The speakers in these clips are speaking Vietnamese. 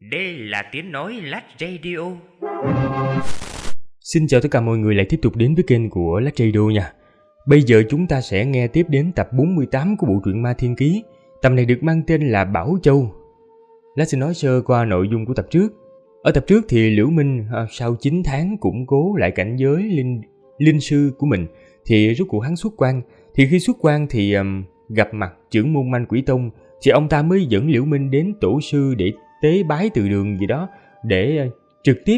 Đây là tiếng nói Lách Radio. Xin chào tất cả mọi người lại tiếp tục đến với kênh của Lách Radio nha. Bây giờ chúng ta sẽ nghe tiếp đến tập 48 của bộ truyện Ma Thiên Ký. Tập này được mang tên là Bảo Châu. Lách sẽ nói sơ qua nội dung của tập trước. Ở tập trước thì Liễu Minh sau 9 tháng củng cố lại cảnh giới linh sư của mình thì rốt cuộc hắn xuất quan. Thì khi xuất quan thì gặp mặt trưởng môn Manh Quỷ Tông thì ông ta mới dẫn Liễu Minh đến tổ sư để tế bái từ đường gì đó để trực tiếp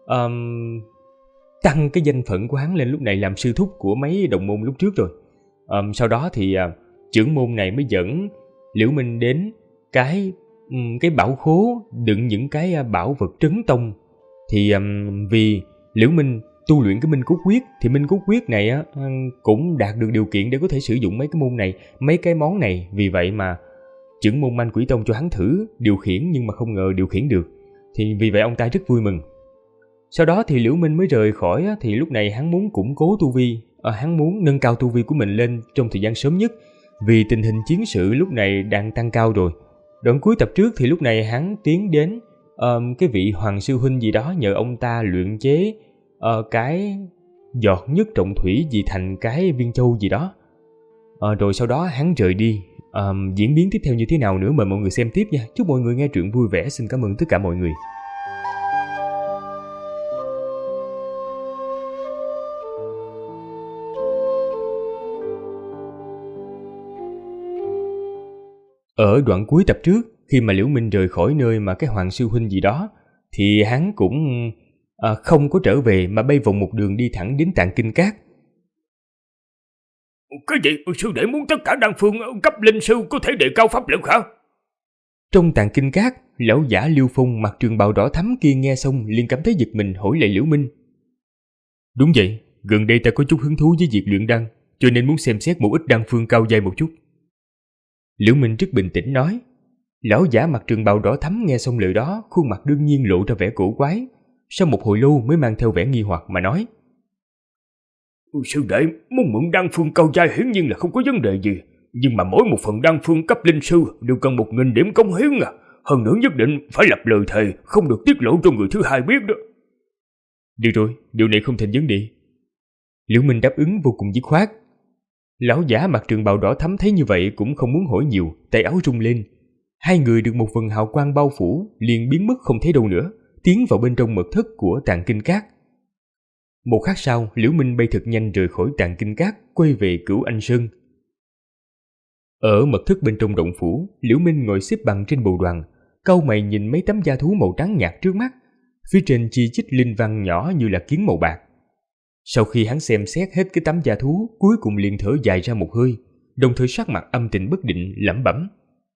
tăng cái danh phận của hắn lên, lúc này làm sư thúc của mấy đồng môn lúc trước rồi. Sau đó thì trưởng môn này mới dẫn Liễu Minh đến cái bảo khố đựng những cái bảo vật trấn tông. Thì vì Liễu Minh tu luyện cái Minh Cốt Quyết thì Minh Cốt Quyết này cũng đạt được điều kiện để có thể sử dụng mấy cái môn này, mấy cái món này. Vì vậy mà trưởng môn Manh Quỷ Tông cho hắn thử điều khiển, nhưng mà không ngờ điều khiển được. Thì vì vậy ông ta rất vui mừng. Sau đó thì Liễu Minh mới rời khỏi. Thì lúc này hắn muốn củng cố tu vi, hắn muốn nâng cao tu vi của mình lên trong thời gian sớm nhất, vì tình hình chiến sự lúc này đang tăng cao rồi. Đoạn cuối tập trước thì lúc này hắn tiến đến cái vị Hoàng sư huynh gì đó, nhờ ông ta luyện chế cái giọt nhất trọng thủy gì thành cái viên châu gì đó. Rồi sau đó hắn rời đi. Diễn biến tiếp theo như thế nào nữa mời mọi người xem tiếp nha. Chúc mọi người nghe truyện vui vẻ. Xin cảm ơn tất cả mọi người. Ở đoạn cuối tập trước, khi mà Liễu Minh rời khỏi nơi mà cái Hoàng sư huynh gì đó, thì hắn cũng không có trở về mà bay vòng một đường đi thẳng đến Tạng Kinh Các. Cái gì? Sư đệ muốn tất cả đan phương cấp linh sư có thể đề cao pháp lực hả? Trong Tạng Kinh Các, lão giả Liêu Phong mặc trường bào đỏ thắm kia nghe xong liền cảm thấy giật mình, hỏi lại Liễu Minh. Đúng vậy, gần đây ta có chút hứng thú với việc luyện đan, cho nên muốn xem xét một ít đan phương cao giai một chút. Liễu Minh rất bình tĩnh nói. Lão giả mặc trường bào đỏ thắm nghe xong lời đó, khuôn mặt đương nhiên lộ ra vẻ cổ quái. Sau một hồi lâu mới mang theo vẻ nghi hoặc mà nói. Sư đệ muốn mượn đan phương cao giai hiển nhiên là không có vấn đề gì, nhưng mà mỗi một phần đan phương cấp linh sư đều cần 1000 điểm cống hiến à. Hơn nữa nhất định phải lập lời thề không được tiết lộ cho người thứ hai biết đó. Được rồi, điều này không thành vấn đề. Liễu Minh đáp ứng vô cùng dứt khoát. Lão giả mặc trường bào đỏ thắm thấy như vậy cũng không muốn hỏi nhiều, tay áo rung lên. Hai người được một vầng hào quang bao phủ, liền biến mất không thấy đâu nữa, tiến vào bên trong mật thất của Tạng Kinh Các. Một khắc sau, Liễu Minh bay thật nhanh rời khỏi Tạng Kinh Các, quay về Cửu Anh Sơn. Ở mật thất bên trong động phủ, Liễu Minh ngồi xếp bằng trên bồ đoàn, cau mày nhìn mấy tấm da thú màu trắng nhạt trước mắt, phía trên chi chít linh văn nhỏ như là kiến màu bạc. Sau khi hắn xem xét hết cái tấm da thú, cuối cùng liền thở dài ra một hơi, đồng thời sắc mặt âm tình bất định, lẩm bẩm.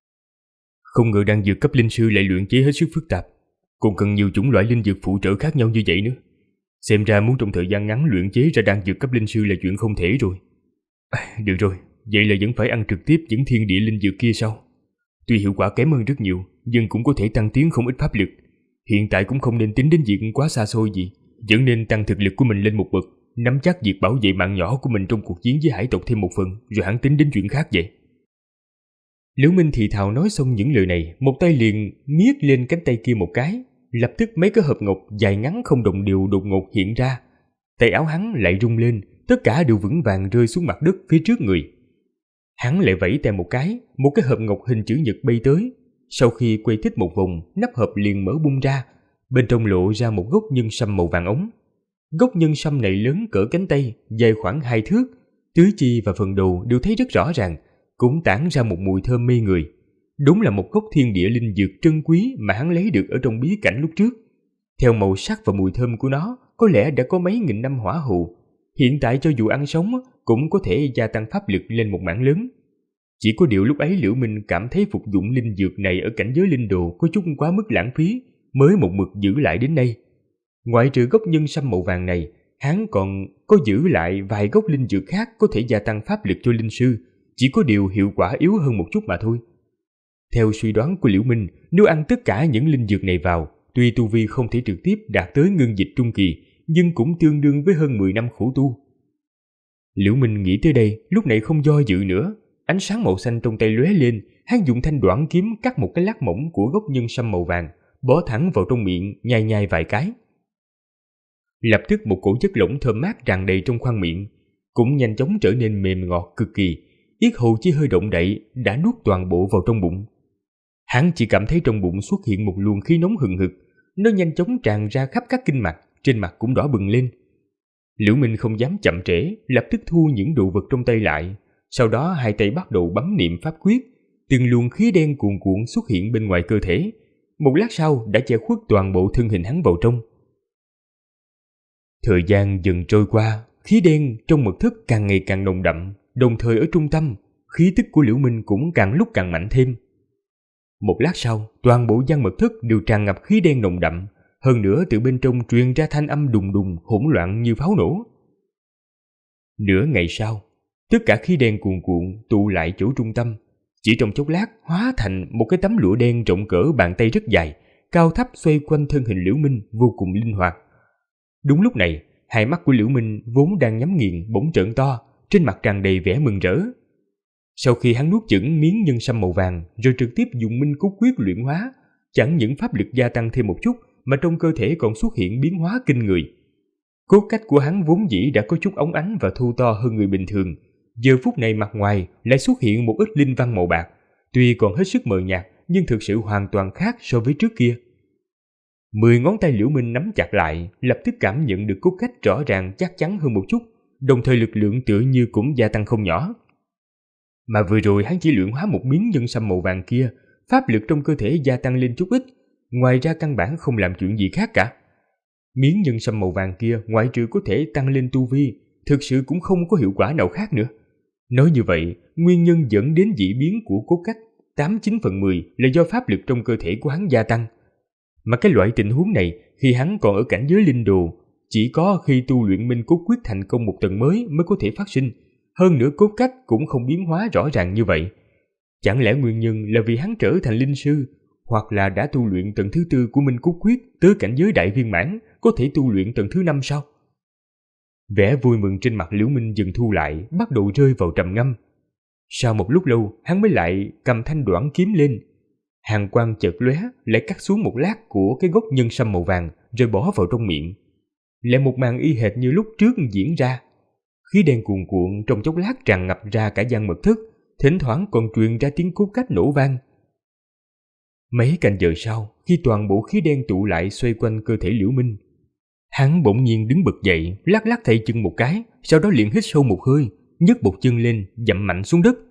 Không ngờ đan dược cấp linh sư lại luyện chế hết sức phức tạp, còn cần nhiều chủng loại linh dược phụ trợ khác nhau như vậy nữa. Xem ra muốn trong thời gian ngắn luyện chế ra đan dược cấp linh sư là chuyện không thể rồi. Được rồi, vậy là vẫn phải ăn trực tiếp những thiên địa linh dược kia sao? Tuy hiệu quả kém hơn rất nhiều, nhưng cũng có thể tăng tiến không ít pháp lực. Hiện tại cũng không nên tính đến việc quá xa xôi gì, vẫn nên tăng thực lực của mình lên một bậc, nắm chắc việc bảo vệ mạng nhỏ của mình trong cuộc chiến với hải tộc thêm một phần, rồi hẳn tính đến chuyện khác vậy. Liễu Minh thì thào nói xong những lời này, một tay liền miết lên cánh tay kia một cái, lập tức mấy cái hộp ngọc dài ngắn không đồng đều đột ngột hiện ra. Tay áo hắn lại rung lên, tất cả đều vững vàng rơi xuống mặt đất phía trước người. Hắn lại vẫy tay một cái, một cái hộp ngọc hình chữ nhật bay tới. Sau khi quay thích một vòng, nắp hộp liền mở bung ra, bên trong lộ ra một gốc nhân sâm màu vàng ống. Gốc nhân sâm này lớn cỡ cánh tay, dài khoảng 2 thước, tứ chi và phần đầu đều thấy rất rõ ràng, cũng tản ra một mùi thơm mê người. Đúng là một gốc thiên địa linh dược trân quý mà hắn lấy được ở trong bí cảnh lúc trước. Theo màu sắc và mùi thơm của nó, có lẽ đã có mấy nghìn năm hỏa hụ. Hiện tại cho dù ăn sống cũng có thể gia tăng pháp lực lên một mảng lớn. Chỉ có điều lúc ấy Liễu Minh cảm thấy phục dụng linh dược này ở cảnh giới linh đồ có chút quá mức lãng phí, mới một mực giữ lại đến nay. Ngoại trừ gốc nhân sâm màu vàng này, hắn còn có giữ lại vài gốc linh dược khác có thể gia tăng pháp lực cho linh sư, chỉ có điều hiệu quả yếu hơn một chút mà thôi. Theo suy đoán của Liễu Minh, nếu ăn tất cả những linh dược này vào, tuy tu vi không thể trực tiếp đạt tới ngưng dịch trung kỳ, nhưng cũng tương đương với hơn 10 năm khổ tu. Liễu Minh nghĩ tới đây, lúc này không do dự nữa, ánh sáng màu xanh trong tay lóe lên, hắn dùng thanh đoản kiếm cắt một cái lát mỏng của gốc nhân sâm màu vàng, bó thẳng vào trong miệng, nhai nhai vài cái. Lập tức một cổ chất lỏng thơm mát tràn đầy trong khoang miệng, cũng nhanh chóng trở nên mềm ngọt cực kỳ, yết hầu chỉ hơi động đậy đã nuốt toàn bộ vào trong bụng. Hắn chỉ cảm thấy trong bụng xuất hiện một luồng khí nóng hừng hực, nó nhanh chóng tràn ra khắp các kinh mạch, trên mặt cũng đỏ bừng lên. Liễu Minh không dám chậm trễ, lập tức thu những đồ vật trong tay lại, sau đó hai tay bắt đầu bấm niệm pháp quyết, từng luồng khí đen cuồn cuộn xuất hiện bên ngoài cơ thể, một lát sau đã che khuất toàn bộ thân hình hắn vào trong. Thời gian dần trôi qua, khí đen trong mật thất càng ngày càng nồng đậm, đồng thời ở trung tâm, khí tức của Liễu Minh cũng càng lúc càng mạnh thêm. Một lát sau, toàn bộ gian mật thất đều tràn ngập khí đen nồng đậm, hơn nữa từ bên trong truyền ra thanh âm đùng đùng hỗn loạn như pháo nổ. Nửa ngày sau, tất cả khí đen cuồn cuộn tụ lại chỗ trung tâm, chỉ trong chốc lát hóa thành một cái tấm lụa đen rộng cỡ bàn tay rất dài, cao thấp xoay quanh thân hình Liễu Minh vô cùng linh hoạt. Đúng lúc này, hai mắt của Liễu Minh vốn đang nhắm nghiền bỗng trợn to, trên mặt tràn đầy vẻ mừng rỡ. Sau khi hắn nuốt chửng miếng nhân sâm màu vàng rồi trực tiếp dùng minh cốt quyết luyện hóa, chẳng những pháp lực gia tăng thêm một chút mà trong cơ thể còn xuất hiện biến hóa kinh người. Cốt cách của hắn vốn dĩ đã có chút óng ánh và thu to hơn người bình thường, giờ phút này mặt ngoài lại xuất hiện một ít linh văn màu bạc, tuy còn hết sức mờ nhạt nhưng thực sự hoàn toàn khác so với trước kia. 10 ngón tay Liễu Minh nắm chặt lại, lập tức cảm nhận được cốt cách rõ ràng chắc chắn hơn một chút, đồng thời lực lượng tựa như cũng gia tăng không nhỏ. Mà vừa rồi hắn chỉ luyện hóa một miếng nhân sâm màu vàng kia, pháp lực trong cơ thể gia tăng lên chút ít, ngoài ra căn bản không làm chuyện gì khác cả. Miếng nhân sâm màu vàng kia ngoại trừ có thể tăng lên tu vi, thực sự cũng không có hiệu quả nào khác nữa. Nói như vậy, nguyên nhân dẫn đến dị biến của cốt cách 8/9/10 là do pháp lực trong cơ thể của hắn gia tăng. Mà cái loại tình huống này khi hắn còn ở cảnh giới linh đồ, chỉ có khi tu luyện minh cốt quyết thành công một tầng mới mới có thể phát sinh. Hơn nữa cốt cách cũng không biến hóa rõ ràng như vậy. Chẳng lẽ nguyên nhân là vì hắn trở thành linh sư, hoặc là đã tu luyện tầng thứ 4 của minh cốt quyết tới cảnh giới đại viên mãn, có thể tu luyện tầng thứ 5 sao? Vẻ vui mừng trên mặt Liễu Minh dần thu lại, bắt đầu rơi vào trầm ngâm. Sau một lúc lâu, hắn mới lại cầm thanh đoản kiếm lên. Hàn quang chợt lóe, lại cắt xuống một lát của cái gốc nhân sâm màu vàng, rồi bỏ vào trong miệng. Lại một màn y hệt như lúc trước diễn ra. Khí đen cuồn cuộn trong chốc lát tràn ngập ra cả gian mật thất, thỉnh thoảng còn truyền ra tiếng cốt cách nổ vang. Mấy canh giờ sau, khi toàn bộ khí đen tụ lại xoay quanh cơ thể Liễu Minh, hắn bỗng nhiên đứng bật dậy, lắc lắc tay chân một cái, sau đó liền hít sâu một hơi, nhấc một chân lên, dậm mạnh xuống đất.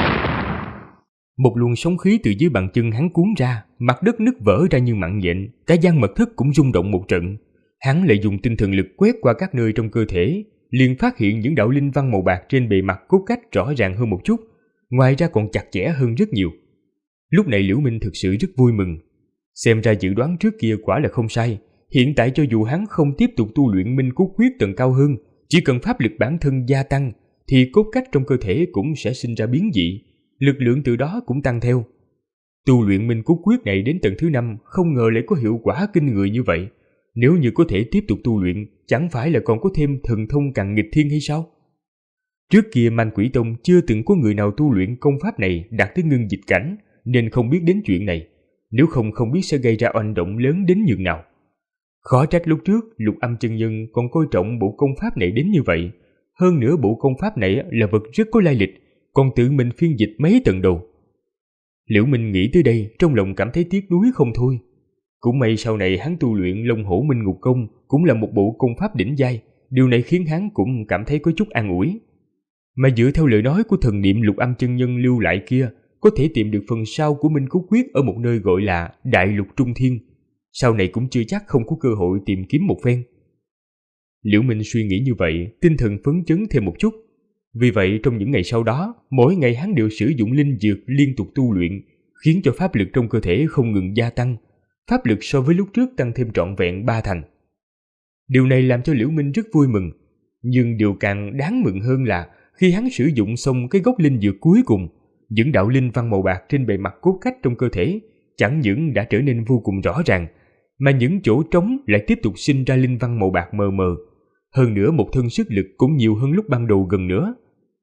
Một luồng sóng khí từ dưới bàn chân hắn cuốn ra, mặt đất nứt vỡ ra như mặn nhện, cả gian mật thất cũng rung động một trận. Hắn lại dùng tinh thần lực quét qua các nơi trong cơ thể, liền phát hiện những đạo linh văn màu bạc trên bề mặt cốt cách rõ ràng hơn một chút, ngoài ra còn chặt chẽ hơn rất nhiều. Lúc này Liễu Minh thực sự rất vui mừng. Xem ra dự đoán trước kia quả là không sai. Hiện tại cho dù hắn không tiếp tục tu luyện minh cốt quyết tầng cao hơn, chỉ cần pháp lực bản thân gia tăng, thì cốt cách trong cơ thể cũng sẽ sinh ra biến dị, lực lượng từ đó cũng tăng theo. Tu luyện minh cốt quyết này đến tầng thứ 5 không ngờ lại có hiệu quả kinh người như vậy. Nếu như có thể tiếp tục tu luyện, chẳng phải là còn có thêm thần thông càng nghịch thiên hay sao? Trước kia Man Quỷ Tông chưa từng có người nào tu luyện công pháp này đạt tới ngưng dịch cảnh, nên không biết đến chuyện này. Nếu không biết sẽ gây ra oanh động lớn đến nhường nào. Khó trách lúc trước Lục Âm chân nhân còn coi trọng bộ công pháp này đến như vậy. Hơn nữa bộ công pháp này là vật rất có lai lịch, còn tự mình phiên dịch mấy tầng đầu. Liễu Minh nghĩ tới đây, trong lòng cảm thấy tiếc nuối không thôi. Cũng may sau này hắn tu luyện Long Hổ Minh Ngục Công cũng là một bộ công pháp đỉnh giai, điều này khiến hắn cũng cảm thấy có chút an ủi. Mà dựa theo lời nói của thần niệm Lục Âm chân nhân lưu lại kia, có thể tìm được phần sau của Minh Cốt Quyết ở một nơi gọi là Đại Lục Trung Thiên. Sau này cũng chưa chắc không có cơ hội tìm kiếm một phen. Liễu Minh suy nghĩ như vậy, tinh thần phấn chấn thêm một chút. Vì vậy trong những ngày sau đó, mỗi ngày hắn đều sử dụng linh dược liên tục tu luyện, khiến cho pháp lực trong cơ thể không ngừng gia tăng. Pháp lực so với lúc trước tăng thêm trọn vẹn 3 thành. Điều này làm cho Liễu Minh rất vui mừng. Nhưng điều càng đáng mừng hơn là khi hắn sử dụng xong cái gốc linh dược cuối cùng, những đạo linh văn màu bạc trên bề mặt cốt cách trong cơ thể chẳng những đã trở nên vô cùng rõ ràng, mà những chỗ trống lại tiếp tục sinh ra linh văn màu bạc mờ mờ. Hơn nữa một thân sức lực cũng nhiều hơn lúc ban đầu gần nữa.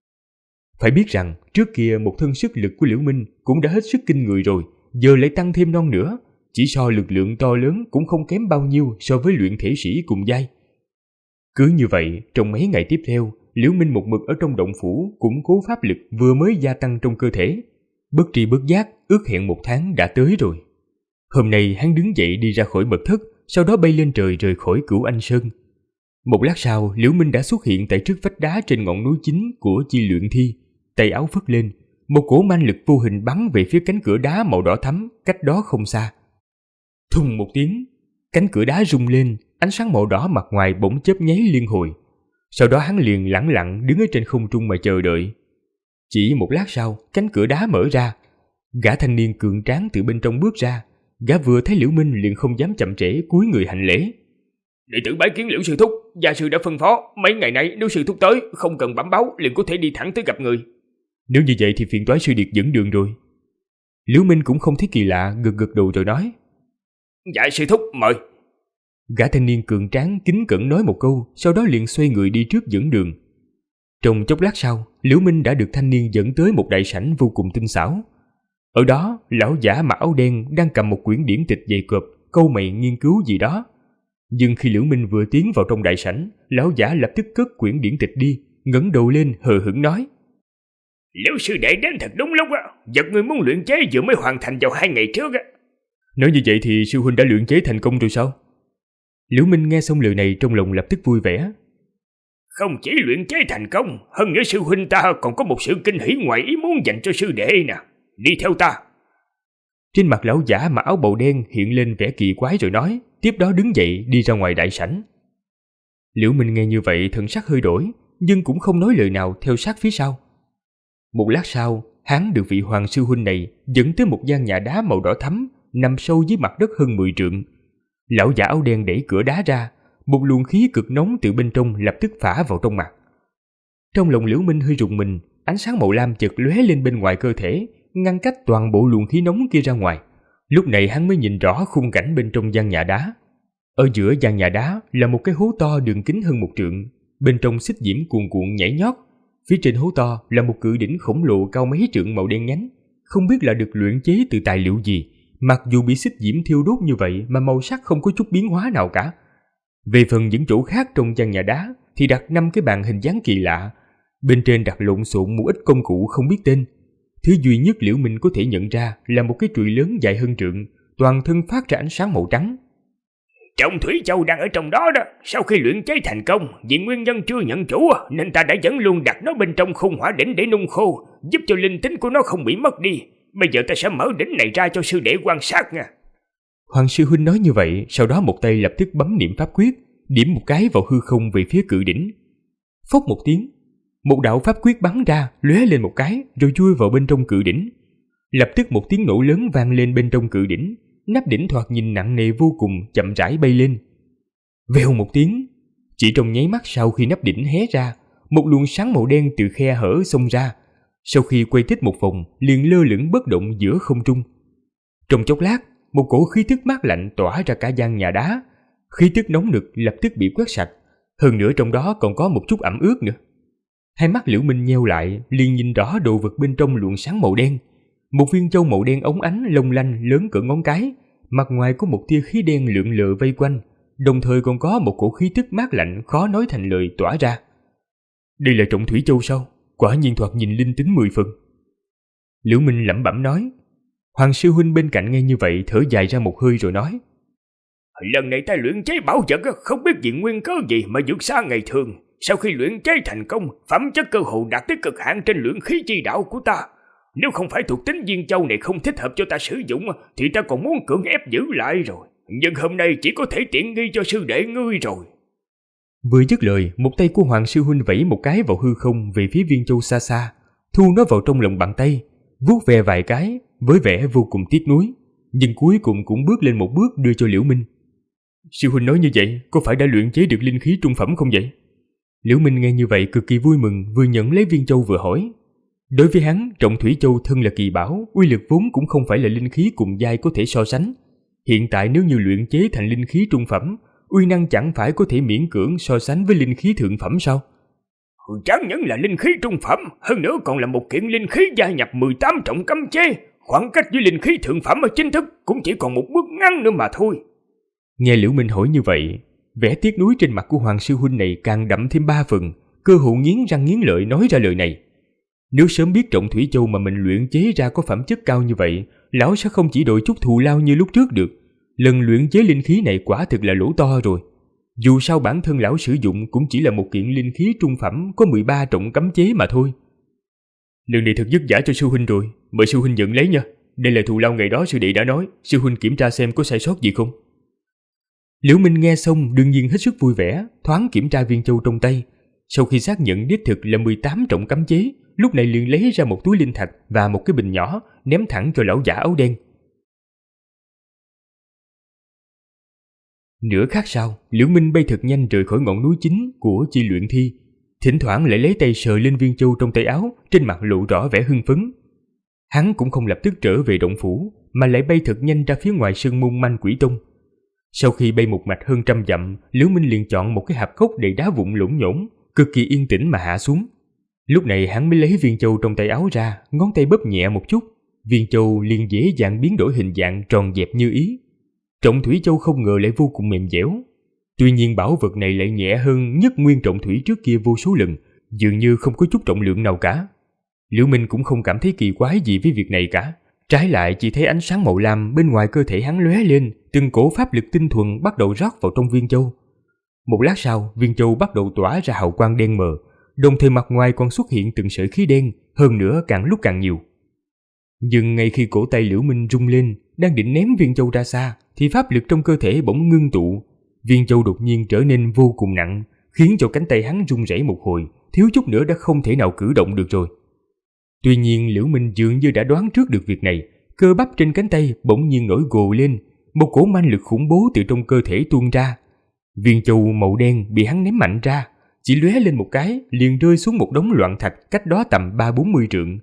Phải biết rằng trước kia một thân sức lực của Liễu Minh cũng đã hết sức kinh người rồi, giờ lại tăng thêm non nữa. chỉ so lực lượng to lớn cũng không kém bao nhiêu so với luyện thể sĩ cùng giai. Cứ như vậy, trong mấy ngày tiếp theo, Liễu Minh một mực ở trong động phủ củng cố pháp lực vừa mới gia tăng trong cơ thể. Bất tri bất giác, ước hẹn 1 tháng đã tới rồi. Hôm nay hắn đứng dậy đi ra khỏi mật thất, sau đó bay lên trời rời khỏi Cửu Anh Sơn. Một lát sau, Liễu Minh đã xuất hiện tại trước vách đá trên ngọn núi chính của Chi Luyện Thi, tay áo phất lên, một cỗ man lực vô hình bắn về phía cánh cửa đá màu đỏ thắm cách đó không xa. Thùng một tiếng, cánh cửa đá rung lên, ánh sáng màu đỏ mặt ngoài bỗng chớp nháy liên hồi. Sau đó hắn liền lẳng lặng đứng ở trên không trung mà chờ đợi. Chỉ một lát sau, cánh cửa đá mở ra, gã thanh niên cường tráng từ bên trong bước ra. Gã vừa thấy Liễu Minh liền không dám chậm trễ, cúi người hành lễ. Đệ tử bái kiến Liễu sư thúc, gia sư đã phân phó mấy ngày nay nếu sư thúc tới không cần bẩm báo liền có thể đi thẳng tới gặp người. Nếu như vậy thì phiền toái sư điệt dẫn đường rồi. Liễu Minh cũng không thấy kỳ lạ, gật gật đầu rồi nói. Dạ sư thúc mời. Gã thanh niên cường tráng kính cẩn nói một câu, sau đó liền xoay người đi trước dẫn đường. Trong chốc lát sau, Liễu Minh đã được thanh niên dẫn tới một đại sảnh vô cùng tinh xảo. Ở đó, lão giả mặc áo đen đang cầm một quyển điển tịch dày cộp, câu mày nghiên cứu gì đó. Nhưng khi Liễu Minh vừa tiến vào trong đại sảnh, lão giả lập tức cất quyển điển tịch đi, ngẩng đầu lên hờ hững nói. Liễu sư đệ đến thật đúng lúc á, vật người muốn luyện chế vừa mới hoàn thành vào 2 ngày trước á. Nói như vậy thì sư huynh đã luyện chế thành công rồi sao? Liễu Minh nghe xong lời này trong lòng lập tức vui vẻ. Không chỉ luyện chế thành công, hơn nữa sư huynh ta còn có một sự kinh hỉ ngoài ý muốn dành cho sư đệ nè. Đi theo ta. Trên mặt lão giả mặc áo bào đen hiện lên vẻ kỳ quái rồi nói, tiếp đó đứng dậy đi ra ngoài đại sảnh. Liễu Minh nghe như vậy thần sắc hơi đổi, nhưng cũng không nói lời nào theo sát phía sau. Một lát sau, hắn được vị hoàng sư huynh này dẫn tới một gian nhà đá màu đỏ thắm nằm sâu dưới mặt đất hơn 10 trượng. Lão giả áo đen đẩy cửa đá ra, một luồng khí cực nóng từ bên trong lập tức phả vào trong mặt. Trong lòng Liễu Minh hơi rùng mình, ánh sáng màu lam chợt lóe lên bên ngoài cơ thể, ngăn cách toàn bộ luồng khí nóng kia ra ngoài. Lúc này hắn mới nhìn rõ khung cảnh bên trong gian nhà đá. Ở giữa gian nhà đá là một cái hố to đường kính hơn 1 trượng, bên trong xích diễm cuồn cuộn nhảy nhót. Phía trên hố to là một cự đỉnh khổng lồ cao mấy trượng màu đen nhánh, không biết là được luyện chế từ tài liệu gì, mặc dù bị xích diễm thiêu đốt như vậy mà màu sắc không có chút biến hóa nào cả. Về phần những chỗ khác trong gian nhà đá thì đặt 5 cái bàn hình dáng kỳ lạ, bên trên đặt lộn xộn một ít công cụ không biết tên. Thứ duy nhất Liễu Minh có thể nhận ra là một cái chùy lớn dài hơn trượng, toàn thân phát ra ánh sáng màu trắng. Trọng Thủy Châu đang ở trong đó đó, sau khi luyện chế thành công, vì nguyên nhân chưa nhận chủ nên ta đã vẫn luôn đặt nó bên trong khung hỏa đỉnh để nung khô, giúp cho linh tính của nó không bị mất đi. Bây giờ ta sẽ mở đỉnh này ra cho sư đệ quan sát nha. Hoàng sư huynh nói như vậy, sau đó một tay lập tức bấm niệm pháp quyết, điểm một cái vào hư không về phía cự đỉnh. Phốc một tiếng, một đạo pháp quyết bắn ra, lóe lên một cái rồi chui vào bên trong cự đỉnh. Lập tức một tiếng nổ lớn vang lên bên trong cự đỉnh, nắp đỉnh thoạt nhìn nặng nề vô cùng chậm rãi bay lên. Vèo một tiếng, chỉ trong nháy mắt sau khi nắp đỉnh hé ra, một luồng sáng màu đen từ khe hở xông ra. Sau khi quay thích một vòng, liền lơ lửng bất động giữa không trung. Trong chốc lát, một cổ khí tức mát lạnh tỏa ra cả gian nhà đá. Khí tức nóng nực lập tức bị quét sạch, hơn nữa trong đó còn có một chút ẩm ướt nữa. Hai mắt Liễu Minh nheo lại, liền nhìn rõ đồ vật bên trong luồng sáng màu đen. Một viên châu màu đen óng ánh long lanh lớn cỡ ngón cái, mặt ngoài có một tia khí đen lượn lờ vây quanh, đồng thời còn có một cổ khí tức mát lạnh khó nói thành lời tỏa ra. Đây là Trọng Thủy Châu sao? Quả nhiên thoạt nhìn linh tính 10 phần. Liễu Minh lẩm bẩm nói. Hoàng sư huynh bên cạnh nghe như vậy thở dài ra một hơi rồi nói. Lần này ta luyện chế bảo vật không biết vì nguyên cớ gì mà vượt xa ngày thường. Sau khi luyện chế thành công, phẩm chất cơ hồ đạt tới cực hạn trên luyện khí chi đạo của ta. Nếu không phải thuộc tính viên châu này không thích hợp cho ta sử dụng thì ta còn muốn cưỡng ép giữ lại rồi. Nhưng hôm nay chỉ có thể tiện nghi cho sư đệ ngươi rồi. Vừa dứt lời, một tay của Hoàng sư huynh vẫy một cái vào hư không về phía viên châu xa xa, thu nó vào trong lòng bàn tay, vuốt ve vài cái với vẻ vô cùng tiếc nuối, nhưng cuối cùng cũng bước lên một bước đưa cho Liễu Minh. Sư huynh nói như vậy, có phải đã luyện chế được linh khí trung phẩm không vậy? Liễu Minh nghe như vậy cực kỳ vui mừng, vừa nhận lấy viên châu vừa hỏi. Đối với hắn, Trọng Thủy Châu thân là kỳ bảo, uy lực vốn cũng không phải là linh khí cùng giai có thể so sánh. Hiện tại nếu như luyện chế thành linh khí trung phẩm, uy năng chẳng phải có thể miễn cưỡng so sánh với linh khí thượng phẩm sao? Chẳng những là linh khí trung phẩm, hơn nữa còn là một kiện linh khí gia nhập 18 trọng cấm chế. Khoảng cách với linh khí thượng phẩm ở chính thức cũng chỉ còn một bước ngắn nữa mà thôi. Nghe Liễu Minh hỏi như vậy, vẻ tiếc nuối trên mặt của Hoàng sư huynh này càng đậm thêm 3 phần, cơ hồ nghiến răng nghiến lợi nói ra lời này. Nếu sớm biết Trọng Thủy Châu mà mình luyện chế ra có phẩm chất cao như vậy, lão sẽ không chỉ đội chút thù lao như lúc trước được. Lần luyện chế linh khí này quả thực là lỗ to rồi. Dù sao bản thân lão sử dụng cũng chỉ là một kiện linh khí trung phẩm có 13 trọng cấm chế mà thôi. Lần này thật vất vả cho sư huynh rồi, mời sư huynh nhận lấy nha. Đây là thù lao ngày đó sư đệ đã nói, sư huynh kiểm tra xem có sai sót gì không. Liễu Minh nghe xong đương nhiên hết sức vui vẻ, thoáng kiểm tra viên châu trong tay. Sau khi xác nhận đích thực là 18 trọng cấm chế, lúc này liền lấy ra một túi linh thạch và một cái bình nhỏ, ném thẳng cho lão giả áo đen. Nửa khắc sau, Liễu Minh bay thật nhanh rời khỏi ngọn núi chính của chi luyện thi, thỉnh thoảng lại lấy tay sờ lên viên châu trong tay áo, trên mặt lộ rõ vẻ hưng phấn. Hắn cũng không lập tức trở về động phủ, mà lại bay thật nhanh ra phía ngoài sơn môn Manh Quỷ Tông. Sau khi bay một mạch hơn 100 dặm, Liễu Minh liền chọn một cái hạp cốc đầy đá vụn lổn nhổn, cực kỳ yên tĩnh mà hạ xuống. Lúc này hắn mới lấy viên châu trong tay áo ra, ngón tay bóp nhẹ một chút, viên châu liền dễ dàng biến đổi hình dạng tròn dẹp như ý. Trọng thủy châu không ngờ lại vô cùng mềm dẻo. Tuy nhiên bảo vật này lại nhẹ hơn nhất nguyên trọng thủy trước kia vô số lần, dường như không có chút trọng lượng nào cả. Liễu Minh cũng không cảm thấy kỳ quái gì với việc này cả. Trái lại chỉ thấy ánh sáng màu lam bên ngoài cơ thể hắn lóe lên, từng cổ pháp lực tinh thuần bắt đầu rót vào trong viên châu. Một lát sau, viên châu bắt đầu tỏa ra hào quang đen mờ, đồng thời mặt ngoài còn xuất hiện từng sợi khí đen, hơn nữa càng lúc càng nhiều. Nhưng ngay khi cổ tay Liễu Minh rung lên, đang định ném viên châu ra xa, thì pháp lực trong cơ thể bỗng ngưng tụ. Viên châu đột nhiên trở nên vô cùng nặng, khiến cho cánh tay hắn run rẩy một hồi, thiếu chút nữa đã không thể nào cử động được rồi. Tuy nhiên Liễu Minh dường như đã đoán trước được việc này, cơ bắp trên cánh tay bỗng nhiên nổi gồ lên, một cổ manh lực khủng bố từ trong cơ thể tuôn ra. Viên châu màu đen bị hắn ném mạnh ra, chỉ lóe lên một cái liền rơi xuống một đống loạn thạch cách đó tầm 30-40 trượng.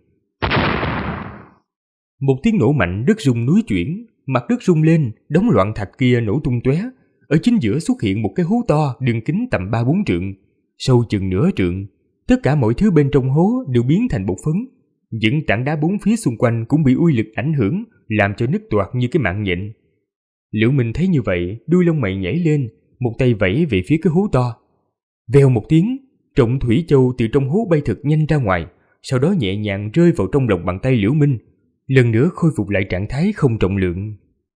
Một tiếng nổ mạnh, đất rung núi chuyển, mặt đất rung lên, đống loạn thạch kia nổ tung tóe. Ở chính giữa xuất hiện một cái hố to đường kính tầm 3-4 trượng, sâu chừng nửa trượng. Tất cả mọi thứ bên trong hố đều biến thành bột phấn. Những tảng đá bốn phía xung quanh cũng bị uy lực ảnh hưởng, làm cho nứt toạc như cái mạng nhện. Liễu Minh thấy như vậy, đuôi lông mày nhảy lên, một tay vẫy về phía cái hố to. Vèo một tiếng, Trọng thủy châu từ trong hố bay thật nhanh ra ngoài, sau đó nhẹ nhàng rơi vào trong lòng bàn tay Liễu Minh, lần nữa khôi phục lại trạng thái không trọng lượng.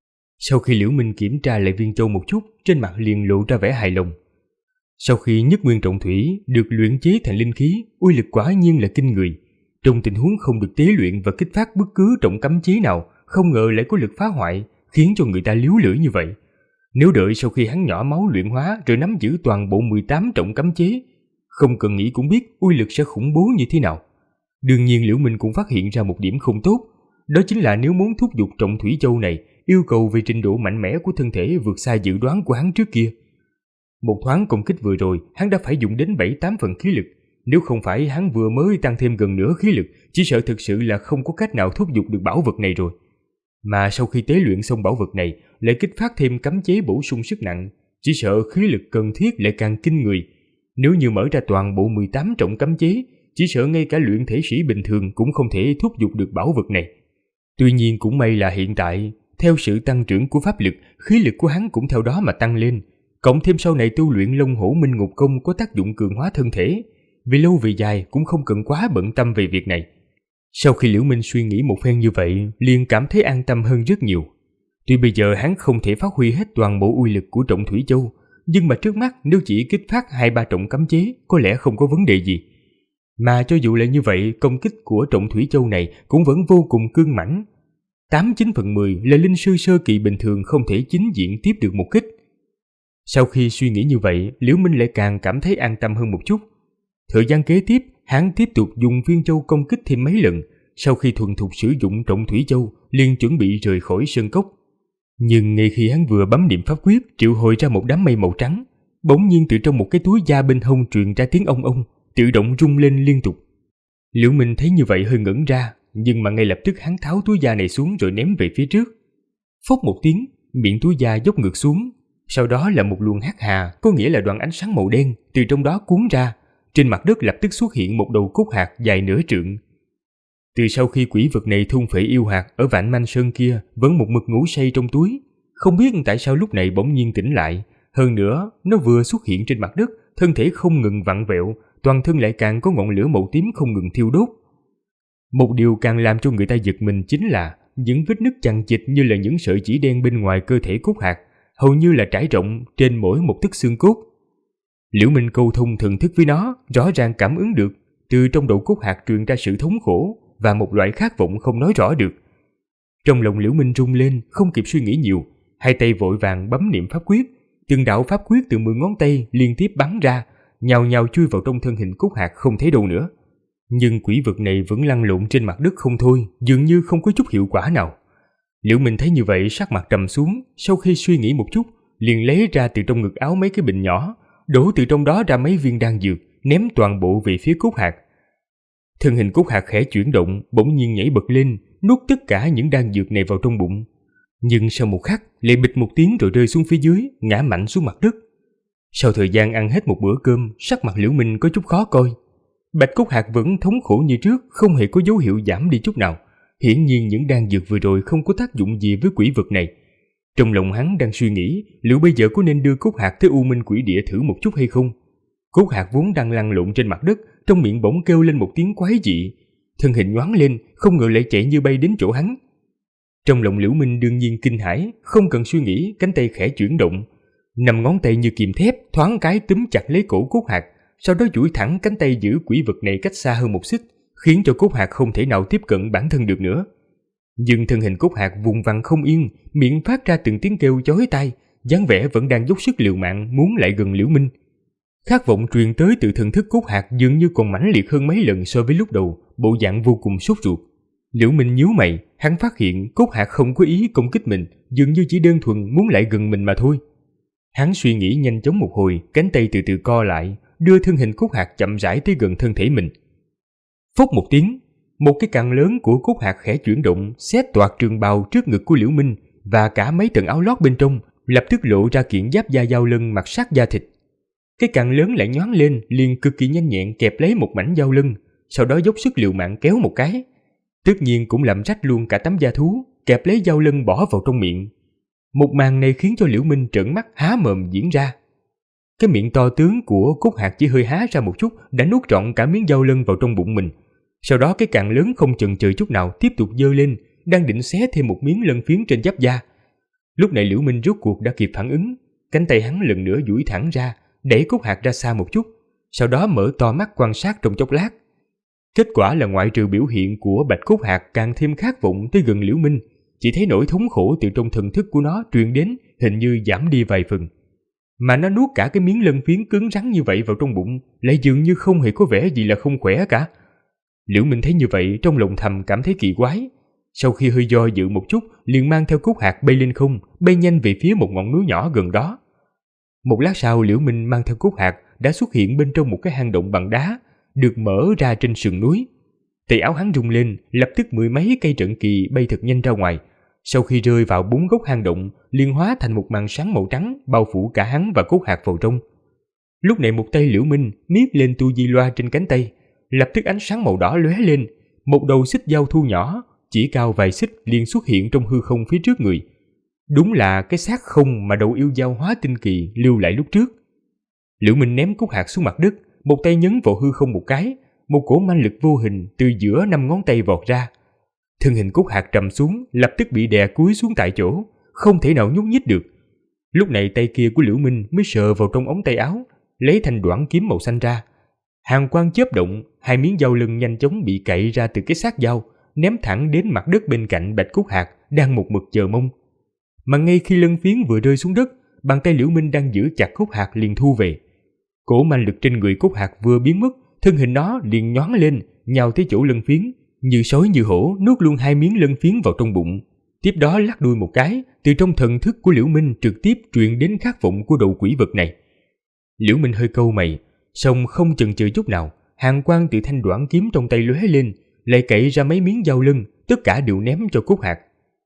Sau khi Liễu Minh kiểm tra lại viên châu một chút, trên mặt liền lộ ra vẻ hài lòng. Sau khi nhất nguyên trọng thủy được luyện chế thành linh khí, uy lực quả nhiên là kinh người. Trong tình huống không được tế luyện và kích phát bất cứ trọng cấm chế nào, không ngờ lại có lực phá hoại, khiến cho người ta líu lưỡi như vậy. Nếu đợi sau khi hắn nhỏ máu luyện hóa rồi nắm giữ toàn bộ 18 trọng cấm chế, không cần nghĩ cũng biết uy lực sẽ khủng bố như thế nào. Đương nhiên Liễu Minh cũng phát hiện ra một điểm không tốt, đó chính là nếu muốn thúc giục trọng thủy châu này, yêu cầu về trình độ mạnh mẽ của thân thể vượt xa dự đoán của hắn trước kia. Một thoáng công kích vừa rồi, hắn đã phải dùng đến 7-8 phần khí lực. Nếu không phải hắn vừa mới tăng thêm gần nửa khí lực, chỉ sợ thực sự là không có cách nào thúc giục được bảo vật này rồi. Mà sau khi tế luyện xong bảo vật này, lại kích phát thêm cấm chế bổ sung sức nặng, chỉ sợ khí lực cần thiết lại càng kinh người. Nếu như mở ra toàn bộ 18 trọng cấm chế, chỉ sợ ngay cả luyện thể sĩ bình thường cũng không thể thúc giục được bảo vật này. Tuy nhiên cũng may là hiện tại, theo sự tăng trưởng của pháp lực, khí lực của hắn cũng theo đó mà tăng lên. Cộng thêm sau này tu luyện Long Hổ Minh Ngục Công có tác dụng cường hóa thân thể, vì lâu về dài cũng không cần quá bận tâm về việc này. Sau khi Liễu Minh suy nghĩ một phen như vậy, liền cảm thấy an tâm hơn rất nhiều. Tuy bây giờ hắn không thể phát huy hết toàn bộ uy lực của Trọng Thủy Châu, nhưng mà trước mắt nếu chỉ kích phát 2-3 trọng cấm chế có lẽ không có vấn đề gì. Mà cho dù là như vậy, công kích của Trọng Thủy Châu này cũng vẫn vô cùng cương mãnh. 8-9 phần 10 là linh sư sơ kỳ bình thường không thể chính diện tiếp được một kích. Sau khi suy nghĩ như vậy, Liễu Minh lại càng cảm thấy an tâm hơn một chút. Thời gian kế tiếp, hắn tiếp tục dùng viên châu công kích thêm mấy lần. Sau khi thuần thục sử dụng Trọng Thủy Châu, liền chuẩn bị rời khỏi sơn cốc. Nhưng ngay khi hắn vừa bấm niệm pháp quyết triệu hồi ra một đám mây màu trắng, bỗng nhiên từ trong một cái túi da bên hông truyền ra tiếng ong ong, tự động rung lên liên tục. Liễu Minh thấy như vậy hơi ngẩn ra, nhưng mà ngay lập tức hắn tháo túi da này xuống rồi ném về phía trước. Phốc một tiếng, miệng túi da dốc ngược xuống, sau đó là một luồng hắc hà, có nghĩa là đoàn ánh sáng màu đen từ trong đó cuốn ra. Trên mặt đất lập tức xuất hiện một đầu cốt hạt dài nửa trượng. Từ sau khi quỷ vật này thôn phệ yêu hạt ở Vạn Manh Sơn kia vẫn một mực ngủ say trong túi, Không biết tại sao lúc này bỗng nhiên tỉnh lại. Hơn nữa, nó vừa xuất hiện trên mặt đất, thân thể không ngừng vặn vẹo, toàn thân lại càng có ngọn lửa màu tím không ngừng thiêu đốt. Một điều càng làm cho người ta giật mình chính là những vết nứt chằng chịt như là những sợi chỉ đen bên ngoài cơ thể Cốt Hạc, hầu như là trải rộng trên mỗi một tấc xương cốt. Liễu Minh câu thông thần thức với nó, rõ ràng cảm ứng được từ trong đầu Cốt Hạc truyền ra sự thống khổ và một loại khát vọng không nói rõ được. Trong lòng Liễu Minh rung lên, không kịp suy nghĩ nhiều, hai tay vội vàng bấm niệm pháp quyết, từng đạo pháp quyết từ 10 ngón tay liên tiếp bắn ra, nhào nhào chui vào trong thân hình Cốt Hạc không thấy đâu nữa. Nhưng quỷ vật này vẫn lăn lộn trên mặt đất không thôi, dường như không có chút hiệu quả nào. Liễu Minh thấy như vậy sắc mặt trầm xuống, sau khi suy nghĩ một chút, liền lấy ra từ trong ngực áo mấy cái bình nhỏ, đổ từ trong đó ra mấy viên đan dược, ném toàn bộ về phía Cốt Hạc. Thân hình Cốt Hạc khẽ chuyển động, bỗng nhiên nhảy bật lên, nuốt tất cả những đan dược này vào trong bụng. Nhưng sau một khắc, lại bịch một tiếng rồi rơi xuống phía dưới, ngã mạnh xuống mặt đất. Sau thời gian ăn hết một bữa cơm, sắc mặt Liễu Minh có chút khó coi. Bạch Cốt Hạc vẫn thống khổ như trước, không hề có dấu hiệu giảm đi chút nào. Hiển nhiên những đan dược vừa rồi không có tác dụng gì với quỷ vật này. Trong lòng hắn đang suy nghĩ, liệu bây giờ có nên đưa Cốt Hạc tới U Minh Quỷ Địa thử một chút hay không? Cốt Hạc vốn đang lăn lộn trên mặt đất, trong miệng bỗng kêu lên một tiếng quái dị, thân hình nhoáng lên, không ngờ lại chạy như bay đến chỗ hắn. Trong lòng Liễu Minh đương nhiên kinh hãi, không cần suy nghĩ, cánh tay khẽ chuyển động, 5 ngón tay như kìm thép thoáng cái túm chặt lấy cổ Cốt Hạc, sau đó duỗi thẳng cánh tay giữ quỷ vật này cách xa hơn một xích, khiến cho Cốt Hạc không thể nào tiếp cận bản thân được nữa. Nhưng thân hình Cốt Hạc vùng vằng không yên, miệng phát ra từng tiếng kêu chói tai, dáng vẻ vẫn đang dốc sức liều mạng muốn lại gần Liễu Minh. Khát vọng truyền tới từ thần thức Cốt Hạc dường như còn mãnh liệt hơn mấy lần so với lúc đầu, bộ dạng vô cùng sốt ruột. Liễu Minh nhíu mày, hắn phát hiện Cốt Hạc không có ý công kích mình, dường như chỉ đơn thuần muốn lại gần mình mà thôi. Hắn suy nghĩ nhanh chóng một hồi, cánh tay từ từ co lại, đưa thân hình Cốt Hạc chậm rãi tới gần thân thể mình. Phốc một tiếng, một cái càng lớn của Cốt Hạc khẽ chuyển động, xé toạc trường bào trước ngực của Liễu Minh và cả mấy tầng áo lót bên trong, lập tức lộ ra kiện giáp da dao lân mặc sát da thịt. Cái càng lớn lại nhoáng lên, liền cực kỳ nhanh nhẹn kẹp lấy một mảnh dao lưng, sau đó dốc sức liều mạng kéo một cái. Tất nhiên cũng làm rách luôn cả tấm da thú, kẹp lấy dao lưng bỏ vào trong miệng. Một màn này khiến cho Liễu Minh trợn mắt há mồm diễn ra. Cái miệng to tướng của Cốt Hạc chỉ hơi há ra một chút đã nuốt trọn cả miếng dao lân vào trong bụng mình. Sau đó cái càng lớn không chần chừ chút nào tiếp tục giơ lên, đang định xé thêm một miếng lân phiến trên giáp da. Lúc này Liễu Minh rốt cuộc đã kịp phản ứng, cánh tay hắn lần nữa duỗi thẳng ra, đẩy Cốt Hạc ra xa một chút, sau đó mở to mắt quan sát trong chốc lát. Kết quả là ngoại trừ biểu hiện của Bạch Cốt Hạc càng thêm khát vọng tới gần Liễu Minh, chỉ thấy nỗi thống khổ từ trong thần thức của nó truyền đến hình như giảm đi vài phần. Mà nó nuốt cả cái miếng lân phiến cứng rắn như vậy vào trong bụng, lại dường như không hề có vẻ gì là không khỏe cả. Liễu Minh thấy như vậy trong lòng thầm cảm thấy kỳ quái. Sau khi hơi do dự một chút, liền mang theo Cốt Hạc bay lên không, bay nhanh về phía một ngọn núi nhỏ gần đó. Một lát sau, Liễu Minh mang theo Cốt Hạc đã xuất hiện bên trong một cái hang động bằng đá, được mở ra trên sườn núi. Tay áo hắn rung lên, lập tức 10 mấy cây trận kỳ bay thật nhanh ra ngoài. Sau khi rơi vào 4 góc hang động, liền hóa thành một màn sáng màu trắng bao phủ cả hắn và Cốt Hạc vào trong. Lúc này một tay Liễu Minh miết lên tu di loa trên cánh tay, lập tức ánh sáng màu đỏ lóe lên, một đầu xích dao thu nhỏ, chỉ cao vài xích liền xuất hiện trong hư không phía trước người. Đúng là cái xác không mà đầu yêu dao hóa tinh kỳ lưu lại lúc trước. Liễu Minh ném Cốt Hạc xuống mặt đất, một tay nhấn vào hư không một cái, một cỗ manh lực vô hình từ giữa 5 ngón tay vọt ra. Thân hình Cốt Hạc trầm xuống, lập tức bị đè cúi xuống tại chỗ, không thể nào nhúc nhích được. Lúc này tay kia của Liễu Minh mới sờ vào trong ống tay áo, lấy thanh đoản kiếm màu xanh ra. Hàn quang chớp động, 2 miếng dao lưng nhanh chóng bị cậy ra từ cái xác dao, ném thẳng đến mặt đất bên cạnh Bạch Cốt Hạc đang một mực chờ mong. Mà ngay khi lân phiến vừa rơi xuống đất, bàn tay Liễu Minh đang giữ chặt Cốt Hạc liền thu về. Cổ manh lực trên người Cốt Hạc vừa biến mất, thân hình nó liền nhoáng lên, nhào tới chỗ lân phiến, như sói như hổ nuốt luôn 2 miếng lân phiến vào trong bụng. Tiếp đó lắc đuôi một cái, từ trong thần thức của Liễu Minh trực tiếp truyền đến khát vọng của đầu quỷ vật này. Liễu Minh hơi cau mày, song không chần chừ chút nào, hàn quang từ thanh đoản kiếm trong tay lóe lên, lại cậy ra mấy miếng dao lưng, tất cả đều ném cho Cốt Hạc.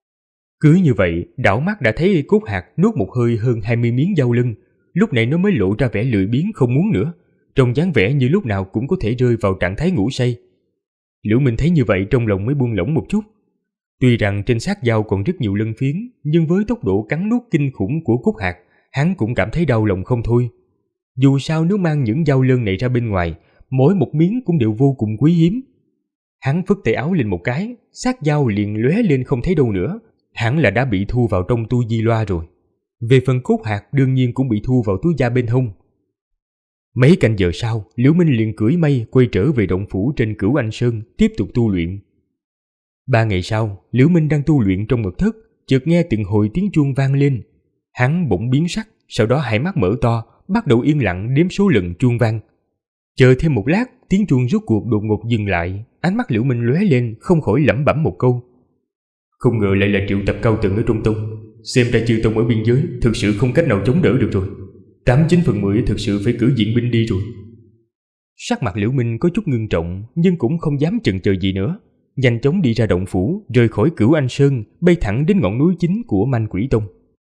Cứ như vậy, đảo mắt đã thấy Cốt Hạc nuốt một hơi hơn 20 miếng dao lưng, lúc này nó mới lộ ra vẻ lười biếng không muốn nữa, trông dáng vẻ như lúc nào cũng có thể rơi vào trạng thái ngủ say. Liễu Minh thấy như vậy trong lòng mới buông lỏng một chút. Tuy rằng trên xác dao còn rất nhiều lân phiến, nhưng với tốc độ cắn nuốt kinh khủng của Cốt Hạc, hắn cũng cảm thấy đau lòng không thôi. Dù sao nếu mang những dao lân này ra bên ngoài, mỗi một miếng cũng đều vô cùng quý hiếm. Hắn phất tay áo lên một cái, xác dao liền lóe lên không thấy đâu nữa, hẳn là đã bị thu vào trong tu di loa rồi. Về phần Cốt Hạc đương nhiên cũng bị thu vào túi da bên hông. Mấy canh giờ sau, Liễu Minh liền cưỡi mây quay trở về động phủ trên Cửu Anh Sơn, tiếp tục tu luyện. 3 ngày sau, Liễu Minh đang tu luyện trong mật thất, chợt nghe từng hồi tiếng chuông vang lên. Hắn bỗng biến sắc, sau đó hai mắt mở to, bắt đầu yên lặng đếm số lần chuông vang. Chờ thêm một lát, tiếng chuông rốt cuộc đột ngột dừng lại, ánh mắt Liễu Minh lóe lên, không khỏi lẩm bẩm một câu. Không ngờ lại là triệu tập cao tầng ở trong tông, xem ra chư tông ở biên giới thực sự không cách nào chống đỡ được rồi. 89 phần 10 thực sự phải cử viện binh đi rồi. Sắc mặt Liễu Minh có chút ngưng trọng, nhưng cũng không dám chần chờ gì nữa, nhanh chóng đi ra động phủ, rời khỏi Cửu Anh Sơn, bay thẳng đến ngọn núi chính của Manh Quỷ Tông.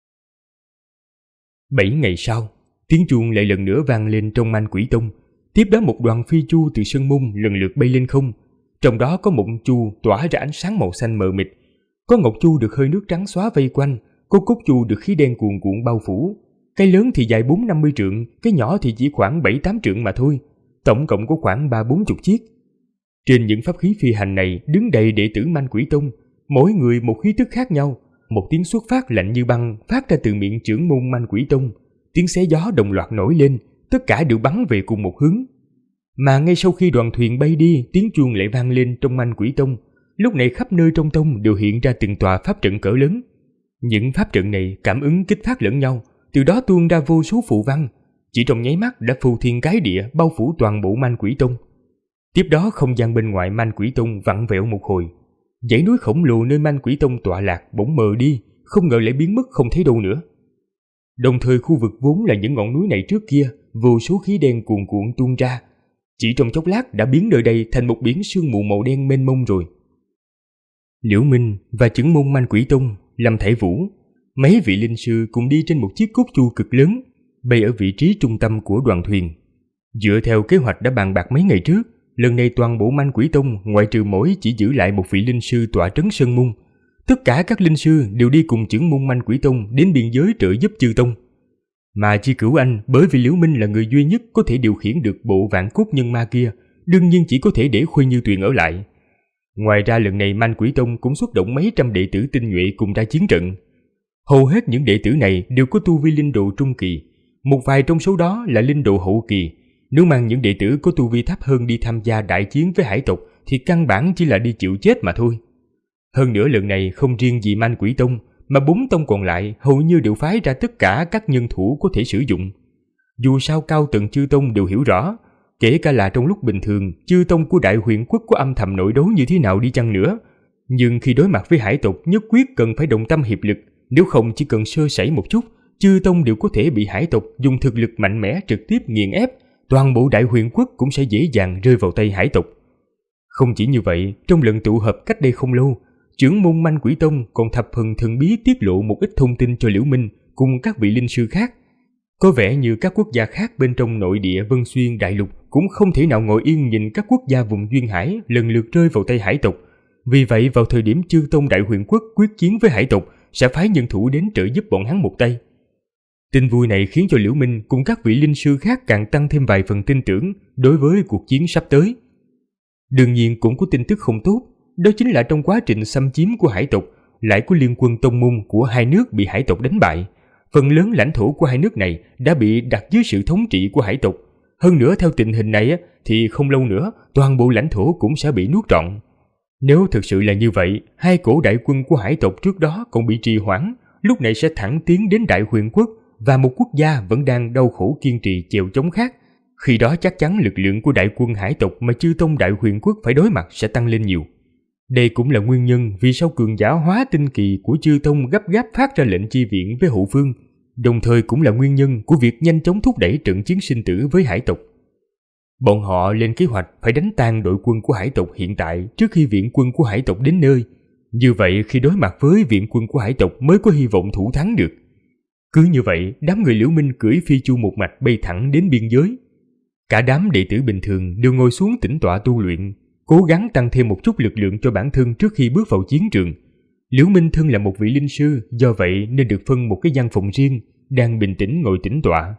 7 ngày sau, tiếng chuông lại lần nữa vang lên trong Manh Quỷ Tông. Tiếp đó một đoàn phi chu từ sơn môn lần lượt bay lên không, trong đó có một chu tỏa ra ánh sáng màu xanh mờ mịt, có ngọc chu được hơi nước trắng xóa vây quanh, có cốt chu được khí đen cuồn cuộn bao phủ. Cái lớn thì dài 4-50 trượng, cái nhỏ thì chỉ khoảng 7-8 trượng mà thôi, tổng cộng có khoảng 30-40 chiếc. Trên những pháp khí phi hành này đứng đầy đệ tử Manh Quỷ Tông, mỗi người một khí tức khác nhau. Một tiếng xuất phát lạnh như băng phát ra từ miệng trưởng môn Manh Quỷ Tông, tiếng xé gió đồng loạt nổi lên, tất cả đều bắn về cùng một hướng. Mà ngay sau khi đoàn thuyền bay đi, tiếng chuông lại vang lên trong Manh Quỷ Tông. Lúc này khắp nơi trong tông đều hiện ra từng tòa pháp trận cỡ lớn. Những pháp trận này cảm ứng kích phát lẫn nhau, từ đó tuôn ra vô số phù văn, chỉ trong nháy mắt đã phù thiên cái địa bao phủ toàn bộ Manh Quỷ Tông. Tiếp đó không gian bên ngoài Manh Quỷ Tông vặn vẹo một hồi, dãy núi khổng lồ nơi Manh Quỷ Tông tọa lạc bỗng mờ đi, không ngờ lại biến mất không thấy đâu nữa. Đồng thời khu vực vốn là những ngọn núi này trước kia, vô số khí đen cuồn cuộn tuôn ra, chỉ trong chốc lát đã biến nơi đây thành một biển sương mù màu đen mênh mông rồi. Liễu Minh và trưởng môn Manh Quỷ Tông, Lâm Thải Vũ, mấy vị linh sư cùng đi trên một chiếc cốt chu cực lớn, bay ở vị trí trung tâm của đoàn thuyền. Dựa theo kế hoạch đã bàn bạc mấy ngày trước, lần này toàn bộ Manh Quỷ Tông ngoại trừ mỗi chỉ giữ lại một vị linh sư tọa trấn sơn môn, tất cả các linh sư đều đi cùng trưởng môn Manh Quỷ Tông đến biên giới trợ giúp chư tông. Mà Chi Cửu Anh bởi vì Liễu Minh là người duy nhất có thể điều khiển được bộ vạn cốt nhân ma kia, đương nhiên chỉ có thể để Khuê Như Tuyền ở lại. Ngoài ra lần này Manh Quỷ Tông cũng xuất động mấy trăm đệ tử tinh nhuệ cùng ra chiến trận. Hầu hết những đệ tử này đều có tu vi linh độ trung kỳ, một vài trong số đó là linh độ hậu kỳ. Nếu mang những đệ tử có tu vi thấp hơn đi tham gia đại chiến với hải tộc thì căn bản chỉ là đi chịu chết mà thôi. Hơn nữa lần này không riêng gì Manh Quỷ Tông, mà 4 tông còn lại hầu như đều phái ra tất cả các nhân thủ có thể sử dụng. Dù sao cao tầng chư tông đều hiểu rõ, kể cả là trong lúc bình thường chư tông của Đại Huyền Quốc có âm thầm nội đấu như thế nào đi chăng nữa, nhưng khi đối mặt với hải tộc nhất quyết cần phải đồng tâm hiệp lực, nếu không chỉ cần sơ sẩy một chút, chư tông đều có thể bị hải tộc dùng thực lực mạnh mẽ trực tiếp nghiền ép, toàn bộ Đại Huyền Quốc cũng sẽ dễ dàng rơi vào tay hải tộc. Không chỉ như vậy, trong lần tụ họp cách đây không lâu, trưởng môn Manh Quỷ Tông còn thập phần thần bí tiết lộ một ít thông tin cho Liễu Minh cùng các vị linh sư khác. Có vẻ như các quốc gia khác bên trong nội địa Vân Xuyên Đại Lục cũng không thể nào ngồi yên nhìn các quốc gia vùng duyên hải lần lượt rơi vào tay hải tộc. Vì vậy vào thời điểm chư tông Đại Huyền Quốc quyết chiến với hải tộc, sẽ phái nhân thủ đến trợ giúp bọn hắn một tay. Tin vui này khiến cho Liễu Minh cùng các vị linh sư khác càng tăng thêm vài phần tin tưởng đối với cuộc chiến sắp tới. Đương nhiên cũng có tin tức không tốt, đó chính là trong quá trình xâm chiếm của hải tộc lại có liên quân tông môn của hai nước bị hải tộc đánh bại. Phần lớn lãnh thổ của hai nước này đã bị đặt dưới sự thống trị của hải tộc. Hơn nữa theo tình hình này thì không lâu nữa toàn bộ lãnh thổ cũng sẽ bị nuốt trọn. Nếu thực sự là như vậy, hai cổ đại quân của hải tộc trước đó còn bị trì hoãn, lúc này sẽ thẳng tiến đến Đại Huyền Quốc và một quốc gia vẫn đang đau khổ kiên trì chèo chống khác. Khi đó chắc chắn lực lượng của đại quân hải tộc mà chư tông Đại Huyền Quốc phải đối mặt sẽ tăng lên nhiều. Đây cũng là nguyên nhân vì sao cường giả hóa tinh kỳ của chư tông gấp gáp phát ra lệnh chi viện với hậu phương, đồng thời cũng là nguyên nhân của việc nhanh chóng thúc đẩy trận chiến sinh tử với hải tộc. Bọn họ lên kế hoạch phải đánh tan đội quân của hải tộc hiện tại trước khi viện quân của hải tộc đến nơi. Như vậy khi đối mặt với viện quân của hải tộc mới có hy vọng thủ thắng được. Cứ như vậy, đám người Liễu Minh cưỡi phi chu một mạch bay thẳng đến biên giới. Cả đám đệ tử bình thường đều ngồi xuống tĩnh tọa tu luyện, cố gắng tăng thêm một chút lực lượng cho bản thân trước khi bước vào chiến trường. Liễu Minh thân là một vị linh sư, do vậy nên được phân một cái gian phòng riêng, đang bình tĩnh ngồi tĩnh tọa.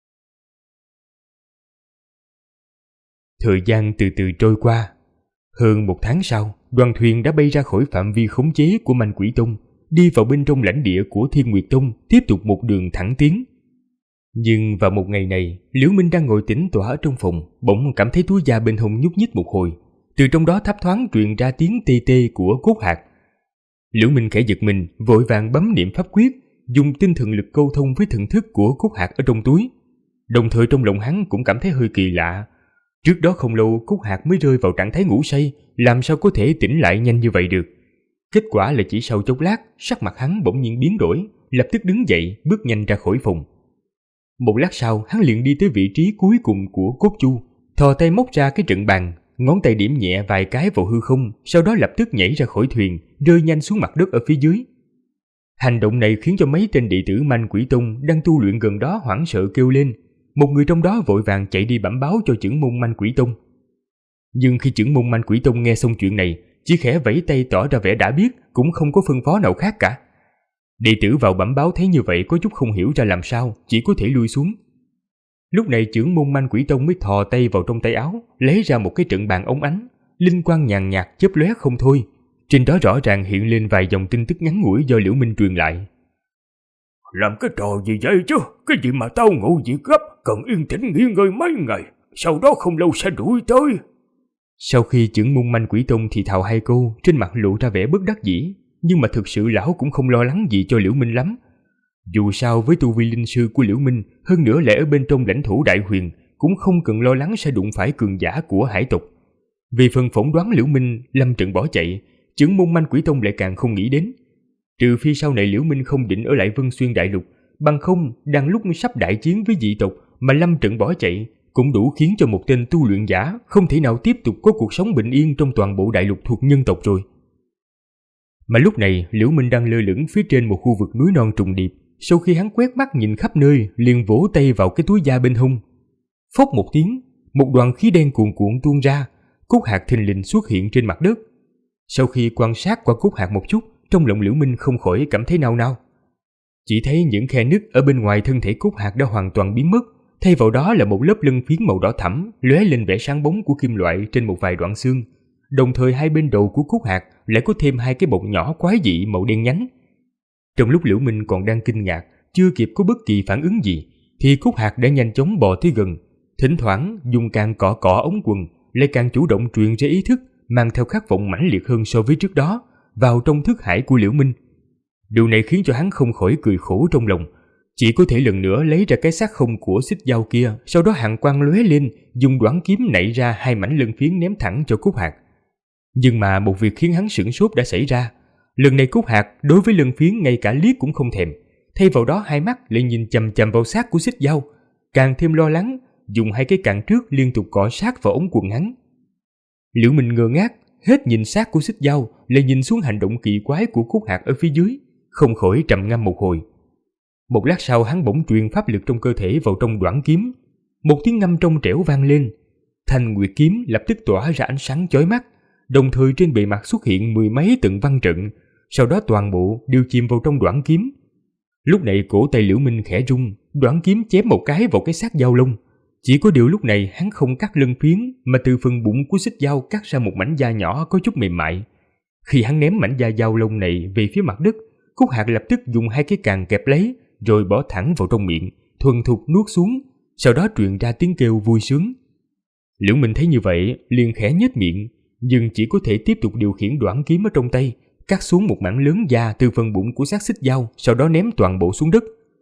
Thời gian từ từ trôi qua. Hơn 1 tháng sau, đoàn thuyền đã bay ra khỏi phạm vi khống chế của Manh Quỷ Tông, đi vào bên trong lãnh địa của Thiên Nguyệt Tông, tiếp tục một đường thẳng tiến. Nhưng vào một ngày này, Liễu Minh đang ngồi tĩnh tọa ở trong phòng, bỗng cảm thấy túi da bên hông nhúc nhích một hồi, từ trong đó thấp thoáng truyền ra tiếng tê tê của cốt hạt. Liễu Minh khẽ giật mình, vội vàng bấm niệm pháp quyết, dùng tinh thần lực câu thông với thần thức của cốt hạt ở trong túi. Đồng thời trong lòng hắn cũng cảm thấy hơi kỳ lạ. Trước đó không lâu cốt hạt mới rơi vào trạng thái ngủ say, làm sao có thể tỉnh lại nhanh như vậy được. Kết quả là chỉ sau chốc lát, sắc mặt hắn bỗng nhiên biến đổi, lập tức đứng dậy, bước nhanh ra khỏi phòng. Một lát sau, hắn liền đi tới vị trí cuối cùng của cốt chu, thò tay móc ra cái trận bàn, ngón tay điểm nhẹ vài cái vào hư không, sau đó lập tức nhảy ra khỏi thuyền, rơi nhanh xuống mặt đất ở phía dưới. Hành động này khiến cho mấy tên đệ tử Manh Quỷ Tông đang tu luyện gần đó hoảng sợ kêu lên. Một người trong đó vội vàng chạy đi bẩm báo cho trưởng môn Manh Quỷ Tông. Nhưng khi trưởng môn Manh Quỷ Tông nghe xong chuyện này, chỉ khẽ vẫy tay tỏ ra vẻ đã biết, cũng không có phân phó nào khác cả. Đệ tử vào bẩm báo thấy như vậy có chút không hiểu ra làm sao, chỉ có thể lui xuống. Lúc này trưởng môn Manh Quỷ Tông mới thò tay vào trong tay áo, lấy ra một cái trận bàn óng ánh, linh quang nhàn nhạt chớp lóe không thôi. Trên đó rõ ràng hiện lên vài dòng tin tức ngắn ngủi do Liễu Minh truyền lại. Làm cái trò gì vậy chứ? Cái gì mà tao ngủ việc gấp, cần yên tĩnh nghỉ ngơi mấy ngày, sau đó không lâu sẽ đuổi tới. Sau khi trưởng môn Manh Quỷ Tông thì thào hai câu, trên mặt lộ ra vẻ bất đắc dĩ, nhưng mà thực sự lão cũng không lo lắng gì cho Liễu Minh lắm. Dù sao với tu vi linh sư của Liễu Minh, hơn nữa lại ở bên trong lãnh thổ Đại Huyền, cũng không cần lo lắng sẽ đụng phải cường giả của hải tộc. Vì phần phỏng đoán Liễu Minh lâm trận bỏ chạy, trưởng môn Manh Quỷ Tông lại càng không nghĩ đến. Trừ phi sau này Liễu Minh không định ở lại Vân Xuyên Đại Lục, bằng không đang lúc sắp đại chiến với dị tộc mà lâm trận bỏ chạy cũng đủ khiến cho một tên tu luyện giả không thể nào tiếp tục có cuộc sống bình yên trong toàn bộ đại lục thuộc nhân tộc rồi. Mà lúc này Liễu Minh đang lơ lửng phía trên một khu vực núi non trùng điệp. Sau khi hắn quét mắt nhìn khắp nơi, liền vỗ tay vào cái túi da bên hông. Phốc một tiếng, một đoàn khí đen cuồn cuộn tuôn ra, cốt hạt thình lình xuất hiện trên mặt đất. Sau khi quan sát qua cốt hạt một chút, trong lòng Liễu Minh không khỏi cảm thấy nao nao. Chỉ thấy những khe nứt ở bên ngoài thân thể cốt hạt đã hoàn toàn biến mất, thay vào đó là một lớp lân phiến màu đỏ thẫm lóe lên vẻ sáng bóng của kim loại trên một vài đoạn xương. Đồng thời hai bên đầu của cốt hạt lại có thêm hai cái bọng nhỏ quái dị màu đen nhánh. Trong lúc Liễu Minh còn đang kinh ngạc, chưa kịp có bất kỳ phản ứng gì, thì cốt hạt đã nhanh chóng bò tới gần, thỉnh thoảng dùng càng cọ cọ ống quần, lại càng chủ động truyền ra ý thức, mang theo khát vọng mãnh liệt hơn so với trước đó, vào trong thức hải của Liễu Minh. Điều này khiến cho hắn không khỏi cười khổ trong lòng, chỉ có thể lần nữa lấy ra cái xác không của xích dao kia, sau đó hàn quang lóe lên, dùng đoản kiếm nảy ra hai mảnh lân phiến ném thẳng cho cốt hạt. Nhưng mà một việc khiến hắn sửng sốt đã xảy ra. Lần này cốt hạt đối với lân phiến ngay cả liếc cũng không thèm, thay vào đó hai mắt lại nhìn chằm chằm vào xác của xích dao, càng thêm lo lắng, dùng hai cái cản trước liên tục cọ sát vào ống quần hắn. Liễu Minh ngơ ngác, hết nhìn xác của xích dao, lại nhìn xuống hành động kỳ quái của cốt hạt ở phía dưới, không khỏi trầm ngâm một hồi. Một lát sau hắn bỗng truyền pháp lực trong cơ thể vào trong đoản kiếm, một tiếng ngâm trong trẻo vang lên, thanh nguyệt kiếm lập tức tỏa ra ánh sáng chói mắt, đồng thời trên bề mặt xuất hiện mười mấy từng văn trận, sau đó toàn bộ đều chìm vào trong đoản kiếm. Lúc này cổ tay Liễu Minh khẽ rung, đoản kiếm chém một cái vào cái xác dao lông. Chỉ có điều lúc này hắn không cắt lân phiến, mà từ phần bụng của xích dao cắt ra một mảnh da nhỏ có chút mềm mại. Khi hắn ném mảnh da dao lông này về phía mặt đất, cốt hạt lập tức dùng hai cái càng kẹp lấy, rồi bỏ thẳng vào trong miệng, thuần thục nuốt xuống, sau đó truyền ra tiếng kêu vui sướng. Liễu Minh thấy như vậy, liền khẽ nhếch miệng, nhưng chỉ có thể tiếp tục điều khiển đoản kiếm ở trong tay, cắt xuống một mảng lớn da từ phần bụng của xác xích dao, sau đó ném toàn bộ xuống đất.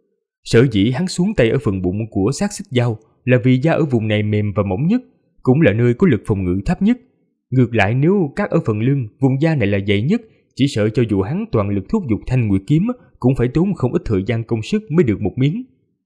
Sở dĩ hắn xuống tay ở phần bụng của xác xích dao là vì da ở vùng này mềm và mỏng nhất, cũng là nơi có lực phòng ngự thấp nhất. Ngược lại nếu cắt ở phần lưng, vùng da này là dày nhất, chỉ sợ cho dù hắn toàn lực thúc giục thanh nguyệt kiếm cũng phải tốn không ít thời gian công sức mới được một miếng.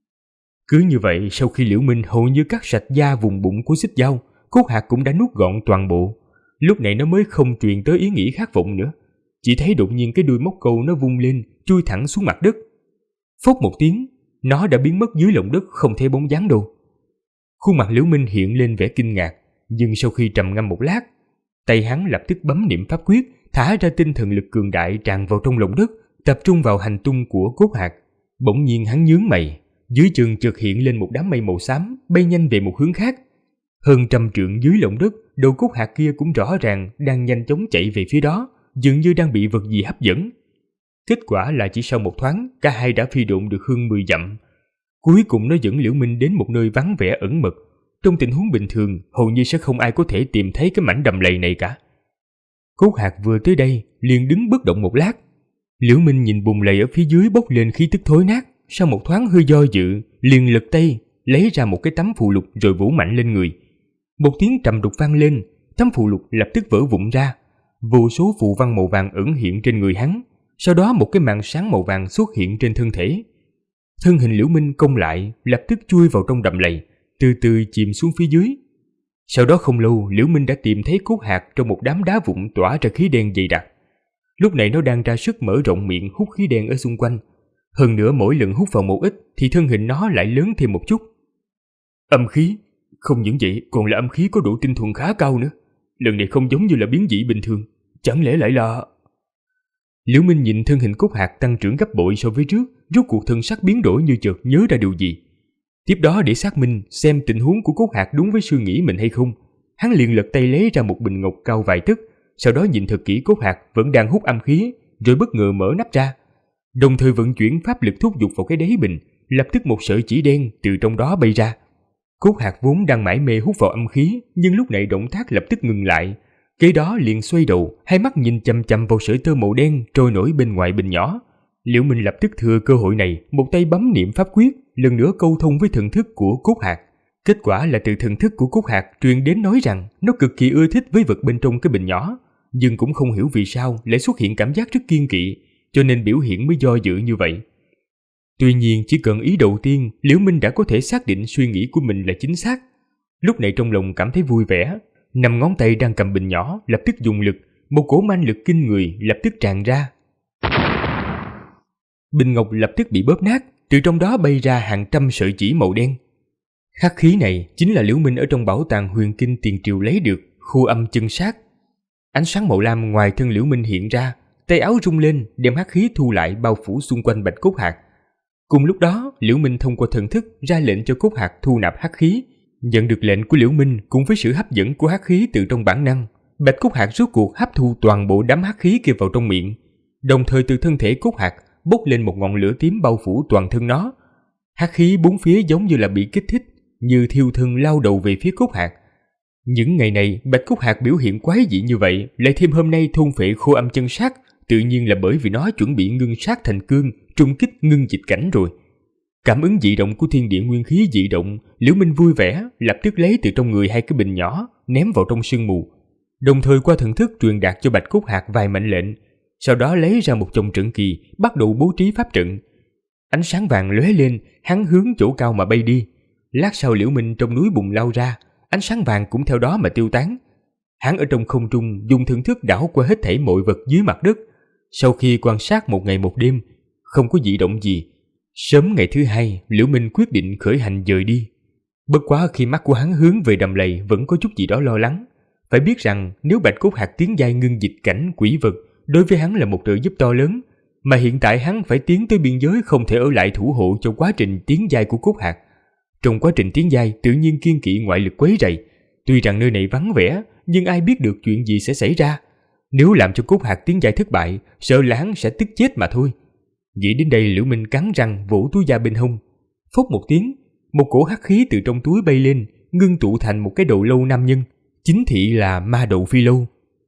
Cứ như vậy, sau khi Liễu Minh hầu như cắt sạch da vùng bụng của xích dao, cốt hạt cũng đã nuốt gọn toàn bộ. Lúc này nó mới không truyền tới ý nghĩ khát vọng nữa. Chỉ thấy đột nhiên cái đuôi móc câu nó vung lên, chui thẳng xuống mặt đất. Phốc một tiếng, nó đã biến mất dưới lòng đất không thấy bóng dáng đâu. Khuôn mặt Liễu Minh hiện lên vẻ kinh ngạc, nhưng sau khi trầm ngâm một lát, tay hắn lập tức bấm niệm pháp quyết, thả ra tinh thần lực cường đại tràn vào trong lòng đất, tập trung vào hành tung của Cốt Hạc. Bỗng nhiên hắn nhướng mày, dưới chân chợt hiện lên một đám mây màu xám bay nhanh về một hướng khác. Hơn 100 trượng dưới lòng đất, đầu Cốt Hạc kia cũng rõ ràng đang nhanh chóng chạy về phía đó, dường như đang bị vật gì hấp dẫn. Kết quả là chỉ sau một thoáng, cả hai đã phi độn được hơn 10 dặm. Cuối cùng nó dẫn Liễu Minh đến một nơi vắng vẻ ẩn mật. Trong tình huống bình thường, hầu như sẽ không ai có thể tìm thấy cái mảnh đầm lầy này cả. Cốt Hạc vừa tới đây, liền đứng bất động một lát. Liễu Minh nhìn bùn lầy ở phía dưới bốc lên khí tức thối nát, sau một thoáng hơi do dự, liền lật tay, lấy ra một cái tấm phù lục rồi vỗ mạnh lên người. Một tiếng trầm đục vang lên, tấm phù lục lập tức vỡ vụn ra. Vô số phù văn màu vàng ẩn hiện trên người hắn, sau đó một cái màn sáng màu vàng xuất hiện trên thân thể. Thân hình Liễu Minh cong lại, lập tức chui vào trong đầm lầy, từ từ chìm xuống phía dưới. Sau đó không lâu, Liễu Minh đã tìm thấy Cốt Hạc trong một đám đá vụn tỏa ra khí đen dày đặc. Lúc này nó đang ra sức mở rộng miệng hút khí đen ở xung quanh. Hơn nữa mỗi lần hút vào một ít thì thân hình nó lại lớn thêm một chút. Âm khí, không những vậy còn là âm khí có độ tinh thuần khá cao nữa. Lần này không giống như là biến dị bình thường, chẳng lẽ lại là... Liễu Minh nhìn thân hình Cốt Hạc tăng trưởng gấp bội so với trước, rốt cuộc thân sắc biến đổi như chợt nhớ ra điều gì. Tiếp đó để xác minh xem tình huống của Cốt Hạc đúng với suy nghĩ mình hay không, hắn liền lật tay lấy ra một bình ngọc cao vài tấc, sau đó nhìn thật kỹ Cốt Hạc vẫn đang hút âm khí, rồi bất ngờ mở nắp ra, đồng thời vận chuyển pháp lực thúc giục vào cái đáy bình, lập tức một sợi chỉ đen từ trong đó bay ra. Cốt Hạc vốn đang mải mê hút vào âm khí, nhưng lúc này động tác lập tức ngừng lại, kế đó liền xoay đầu, hai mắt nhìn chằm chằm vào sợi tơ màu đen trôi nổi bên ngoài bình nhỏ. Liễu Minh lập tức thừa cơ hội này, một tay bấm niệm pháp quyết, lần nữa câu thông với thần thức của Cốt Hạc. Kết quả là từ thần thức của Cốt Hạc truyền đến nói rằng nó cực kỳ ưa thích với vật bên trong cái bình nhỏ, nhưng cũng không hiểu vì sao lại xuất hiện cảm giác rất kiêng kỵ, cho nên biểu hiện mới do dự như vậy. Tuy nhiên chỉ cần ý đầu tiên, Liễu Minh đã có thể xác định suy nghĩ của mình là chính xác. Lúc này trong lòng cảm thấy vui vẻ, 5 ngón tay đang cầm bình nhỏ lập tức dùng lực, một cỗ manh lực kinh người lập tức tràn ra. Bình ngọc lập tức bị bóp nát, từ trong đó bay ra hàng trăm sợi chỉ màu đen. Hắc khí này chính là Liễu Minh ở trong bảo tàng huyền kinh tiền triều lấy được, khu âm chân sát. Ánh sáng màu lam ngoài thân Liễu Minh hiện ra, tay áo rung lên đem hắc khí thu lại bao phủ xung quanh Bạch Cốt Hạc. Cùng lúc đó, Liễu Minh thông qua thần thức ra lệnh cho Cốt Hạc thu nạp hắc khí. Nhận được lệnh của Liễu Minh cùng với sự hấp dẫn của hắc khí từ trong bản năng, Bạch Cốt Hạc rốt cuộc hấp thu toàn bộ đám hắc khí kia vào trong miệng, đồng thời từ thân thể Cốt Hạc bốc lên một ngọn lửa tím bao phủ toàn thân nó. Hắc khí bốn phía giống như là bị kích thích, như thiêu thân lao đầu về phía Cốt Hạc. Những ngày này Bạch Cốt Hạc biểu hiện quái dị như vậy, lại thêm hôm nay thôn phệ khô âm chân sát, tự nhiên là bởi vì nó chuẩn bị ngưng sát thành cương, trung kích ngưng dịch cảnh rồi. Cảm ứng dị động của thiên địa nguyên khí dị động, Liễu Minh vui vẻ lập tức lấy từ trong người 2 cái bình nhỏ ném vào trong sương mù, đồng thời qua thần thức truyền đạt cho Bạch Cốt Hạc vài mệnh lệnh. Sau đó lấy ra một chồng trận kỳ, bắt đầu bố trí pháp trận. Ánh sáng vàng lóe lên, hắn hướng chỗ cao mà bay đi. Lát sau Liễu Minh trong núi bùn lao ra, ánh sáng vàng cũng theo đó mà tiêu tán. Hắn ở trong không trung dùng thần thức đảo qua hết thảy mọi vật dưới mặt đất. Sau khi quan sát một ngày một đêm, không có dị động gì. Sớm ngày thứ 2, Liễu Minh quyết định khởi hành dời đi. Bất quá khi mắt của hắn hướng về đầm lầy vẫn có chút gì đó lo lắng. Phải biết rằng nếu Bạch Cốt Hạc tiến giai ngưng dịch cảnh quỷ vật, đối với hắn là một trợ giúp to lớn, mà hiện tại hắn phải tiến tới biên giới không thể ở lại thủ hộ cho quá trình tiến giai của Cốt Hạc. Trong quá trình tiến giai tự nhiên kiêng kỵ ngoại lực quấy rầy. Tuy rằng nơi này vắng vẻ, nhưng ai biết được chuyện gì sẽ xảy ra. Nếu làm cho Cốt Hạc tiến giai thất bại, sợ là hắn sẽ tức chết mà thôi. Nghĩ đến đây, Liễu Minh cắn răng vỗ túi da bên hông. Phốc một tiếng, một cổ hắc khí từ trong túi bay lên, ngưng tụ thành một cái đầu lâu nam nhân, chính thị là ma đầu phi lâu.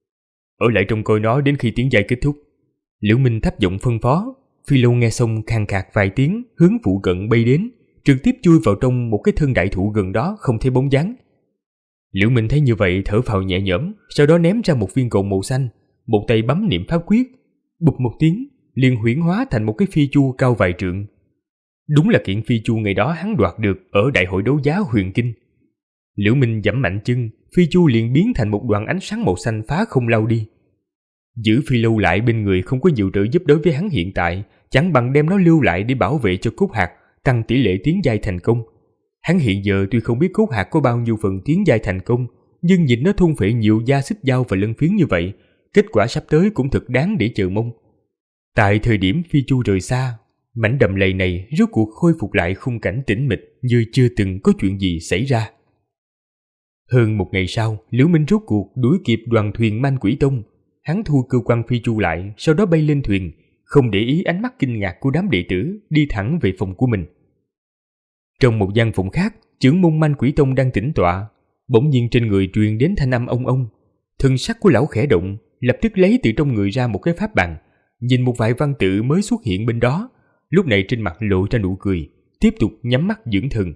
Ở lại trông coi nó đến khi tiến giai kết thúc. Liễu Minh thấp giọng phân phó. Phi lâu nghe xong khàn khạc vài tiếng, hướng phụ cận bay đến, trực tiếp chui vào trong một cái thân đại thụ gần đó không thấy bóng dáng. Liễu Minh thấy như vậy thở phào nhẹ nhõm, sau đó ném ra một viên cồn màu xanh, một tay bấm niệm pháp quyết, bụp một tiếng, liền huyễn hóa thành một cái phi chu cao vài trượng. Đúng là kiện phi chu ngày đó hắn đoạt được ở đại hội đấu giá huyền kinh. Liễu Minh giẫm mạnh chân, phi chu liền biến thành một đoạn ánh sáng màu xanh phá không lao đi. Giữ phi lâu lại bên người không có nhiều trợ giúp đối với hắn hiện tại, chẳng bằng đem nó lưu lại để bảo vệ cho Cốt Hạc, tăng tỷ lệ tiến giai thành công. Hắn hiện giờ tuy không biết Cốt Hạc có bao nhiêu phần tiến giai thành công, nhưng nhìn nó thôn phệ nhiều da xích dao và lân phiến như vậy, kết quả sắp tới cũng thật đáng để chờ mong. Tại thời điểm Phi Chu rời xa, mảnh đầm lầy này rốt cuộc khôi phục lại khung cảnh tĩnh mịch như chưa từng có chuyện gì xảy ra. Hơn một ngày sau, Liễu Minh rốt cuộc đuổi kịp đoàn thuyền Man Quỷ Tông. Hắn thu cơ quan Phi Chu lại, sau đó bay lên thuyền, không để ý ánh mắt kinh ngạc của đám đệ tử, đi thẳng về phòng của mình. Trong một gian phòng khác, trưởng môn Man Quỷ Tông đang tĩnh tọa, bỗng nhiên trên người truyền đến thanh âm ông ông. Thân sắc của lão khẽ động, lập tức lấy từ trong người ra một cái pháp bằng, nhìn một vài văn tự mới xuất hiện bên đó, lúc này trên mặt lộ ra nụ cười, tiếp tục nhắm mắt dưỡng thần.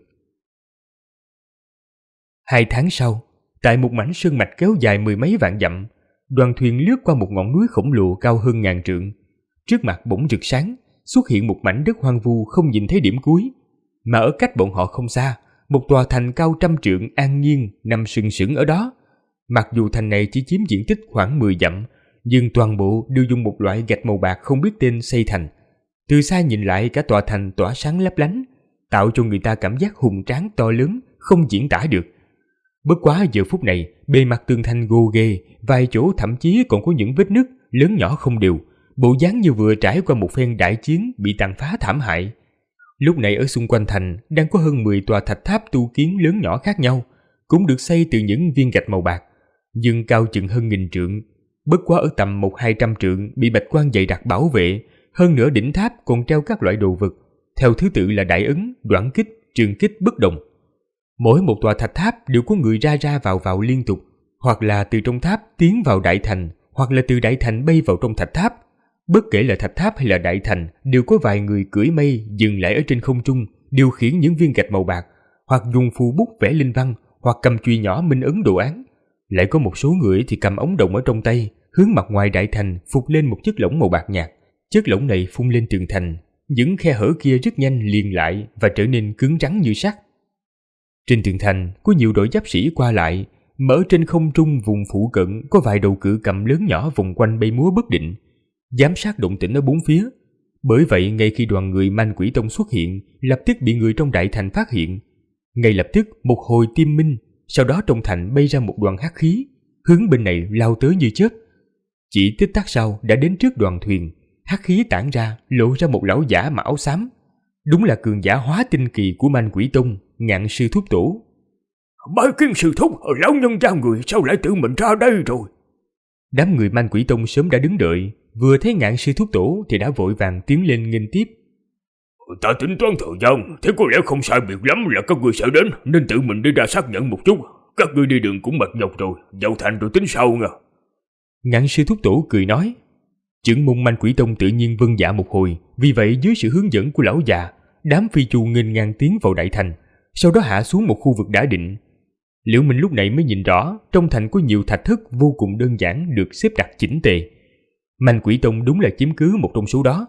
2 tháng sau, tại một mảnh sơn mạch kéo dài 10 mấy vạn dặm, đoàn thuyền lướt qua một ngọn núi khổng lồ cao hơn 1000 trượng. Trước mặt bỗng rực sáng, xuất hiện một mảnh đất hoang vu không nhìn thấy điểm cuối, mà ở cách bọn họ không xa, một tòa thành cao 100 trượng an nhiên nằm sừng sững ở đó. Mặc dù thành này chỉ chiếm diện tích khoảng 10 dặm, nhưng toàn bộ đều dùng một loại gạch màu bạc không biết tên xây thành. Từ xa nhìn lại, cả tòa thành tỏa sáng lấp lánh, tạo cho người ta cảm giác hùng tráng to lớn không diễn tả được. Bất quá giờ phút này, bề mặt tường thành gồ ghề, vài chỗ thậm chí còn có những vết nứt lớn nhỏ không đều, bộ dáng như vừa trải qua một phen đại chiến bị tàn phá thảm hại. Lúc này ở xung quanh thành đang có hơn 10 tòa thạch tháp tu kiến lớn nhỏ khác nhau, cũng được xây từ những viên gạch màu bạc, nhưng cao chừng hơn 1000 trượng. Bất quá ở tầm 100-200 trượng bị bạch quan dày đặc bảo vệ, hơn nữa đỉnh tháp còn treo các loại đồ vật, theo thứ tự là đại ấn, đoạn kích, trường kích bất đồng. Mỗi một tòa thạch tháp đều có người ra ra vào liên tục, hoặc là từ trong tháp tiến vào đại thành, hoặc là từ đại thành bay vào trong thạch tháp. Bất kể là thạch tháp hay là đại thành, đều có vài người cưỡi mây dừng lại ở trên không trung, điều khiển những viên gạch màu bạc, hoặc dùng phù bút vẽ linh văn, hoặc cầm chùy nhỏ minh ấn đồ án. Lại có một số người thì cầm ống đồng ở trong tay, hướng mặt ngoài đại thành phụt lên một chất lỏng màu bạc nhạt. Chất lỏng này phun lên tường thành, những khe hở kia rất nhanh liền lại và trở nên cứng rắn như sắt. Trên tường thành có nhiều đội giáp sĩ qua lại, mở trên không trung vùng phụ cận có vài đầu cự cầm lớn nhỏ vòng quanh bay múa bất định, giám sát động tĩnh ở bốn phía. Bởi vậy ngay khi đoàn người Man Quỷ Tông xuất hiện, lập tức bị người trong đại thành phát hiện. Ngay lập tức một hồi tim minh, sau đó trong thành bay ra một đoàn hắc khí, hướng bên này lao tới như chớp. Chỉ tích tắc sau đã đến trước đoàn thuyền, hắc khí tản ra lộ ra một lão giả mặc áo xám. Đúng là cường giả hóa tinh kỳ của Man Quỷ Tông, Ngạn Sư Thúc Tổ. Bái kiến sư thúc, lão nhân gia người sao lại tự mình ra đây rồi? Đám người Man Quỷ Tông sớm đã đứng đợi, vừa thấy Ngạn Sư Thúc Tổ thì đã vội vàng tiến lên nghênh tiếp. Ta tính toán thời gian, thế có lẽ không sai biệt lắm là các ngươi sẽ đến, nên tự mình đi ra xác nhận một chút. Các ngươi đi đường cũng mệt nhọc rồi, vào thành rồi tính sau nha. Ngạn Sư Thúc Tổ cười nói. Trưởng môn Man Quỷ Tông tự nhiên vâng dạ một hồi, vì vậy dưới sự hướng dẫn của lão già, đám phi chu nghênh ngang tiến vào đại thành, sau đó hạ xuống một khu vực đã định. Liễu Minh lúc này mới nhìn rõ, trong thành có nhiều thạch thất vô cùng đơn giản được xếp đặt chỉnh tề. Man Quỷ Tông đúng là chiếm cứ một trong số đó.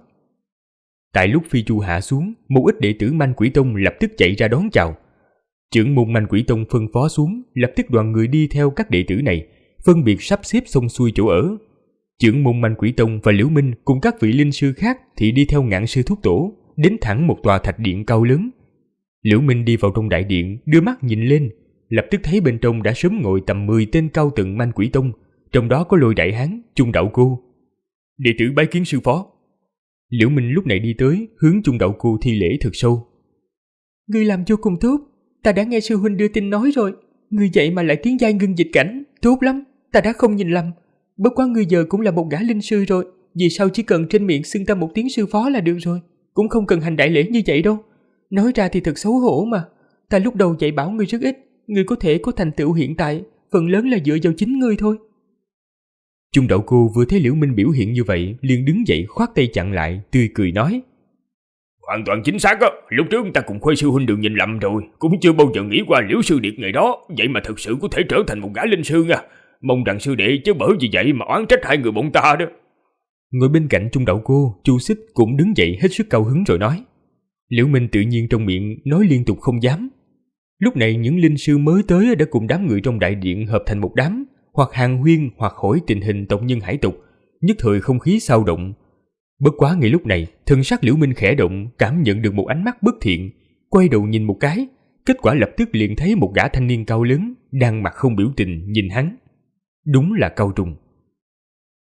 Tại lúc phi chu hạ xuống, một ít đệ tử Man Quỷ Tông lập tức chạy ra đón chào. Trưởng môn Man Quỷ Tông phân phó xuống, lập tức đoàn người đi theo các đệ tử này, phân biệt sắp xếp xong xuôi chỗ ở. Trưởng môn Man Quỷ Tông và Liễu Minh cùng các vị linh sư khác thì đi theo Ngạn Sư Thúc Tổ, đến thẳng một tòa thạch điện cao lớn. Liễu Minh đi vào trong đại điện, đưa mắt nhìn lên, lập tức thấy bên trong đã sớm ngồi tầm 10 tên cao tầng Man Quỷ Tông, trong đó có Lôi Đại Hán, Chung Đạo Cô. Đệ tử bái kiến sư phó. Liễu Minh lúc này đi tới, hướng Chung Đạo Cô thi lễ thật sâu. Ngươi làm vô cùng tốt, ta đã nghe sư huynh đưa tin nói rồi, ngươi vậy mà lại tiến giai ngưng dịch cảnh, tốt lắm, ta đã không nhìn lầm. Bất quá ngươi giờ cũng là một gã linh sư rồi, vì sao chỉ cần trên miệng xưng ta một tiếng sư phó là được rồi, cũng không cần hành đại lễ như vậy đâu. Nói ra thì thật xấu hổ mà, ta lúc đầu dạy bảo ngươi rất ít, ngươi có thể có thành tựu hiện tại, phần lớn là dựa vào chính ngươi thôi. Chung Đạo Cô vừa thấy Liễu Minh biểu hiện như vậy, liền đứng dậy khoát tay chặn lại, tươi cười nói. Hoàn toàn chính xác á, lúc trước ta cùng Khuê sư huynh đều nhìn lầm rồi, cũng chưa bao giờ nghĩ qua Liễu sư điệt ngày đó, vậy mà thực sự có thể trở thành một gã linh sư nha. Mong rằng sư đệ chứ bởi vì vậy mà oán trách hai người bọn ta đó. Ngồi bên cạnh Chung Đạo Cô, Chu Xích cũng đứng dậy hết sức cao hứng rồi nói. Liễu Minh tự nhiên trong miệng nói liên tục không dám. Lúc này những linh sư mới tới đã cùng đám người trong đại điện hợp thành một đám, hoặc hàng huyên hoặc hỏi tình hình tộc nhân hải tộc, nhất thời không khí xao động. Bất quá ngay lúc này, thân sắc Liễu Minh khẽ động, cảm nhận được một ánh mắt bất thiện, quay đầu nhìn một cái, kết quả lập tức liền thấy một gã thanh niên cao lớn đang mặt không biểu tình nhìn hắn. Đúng là Cao Trùng.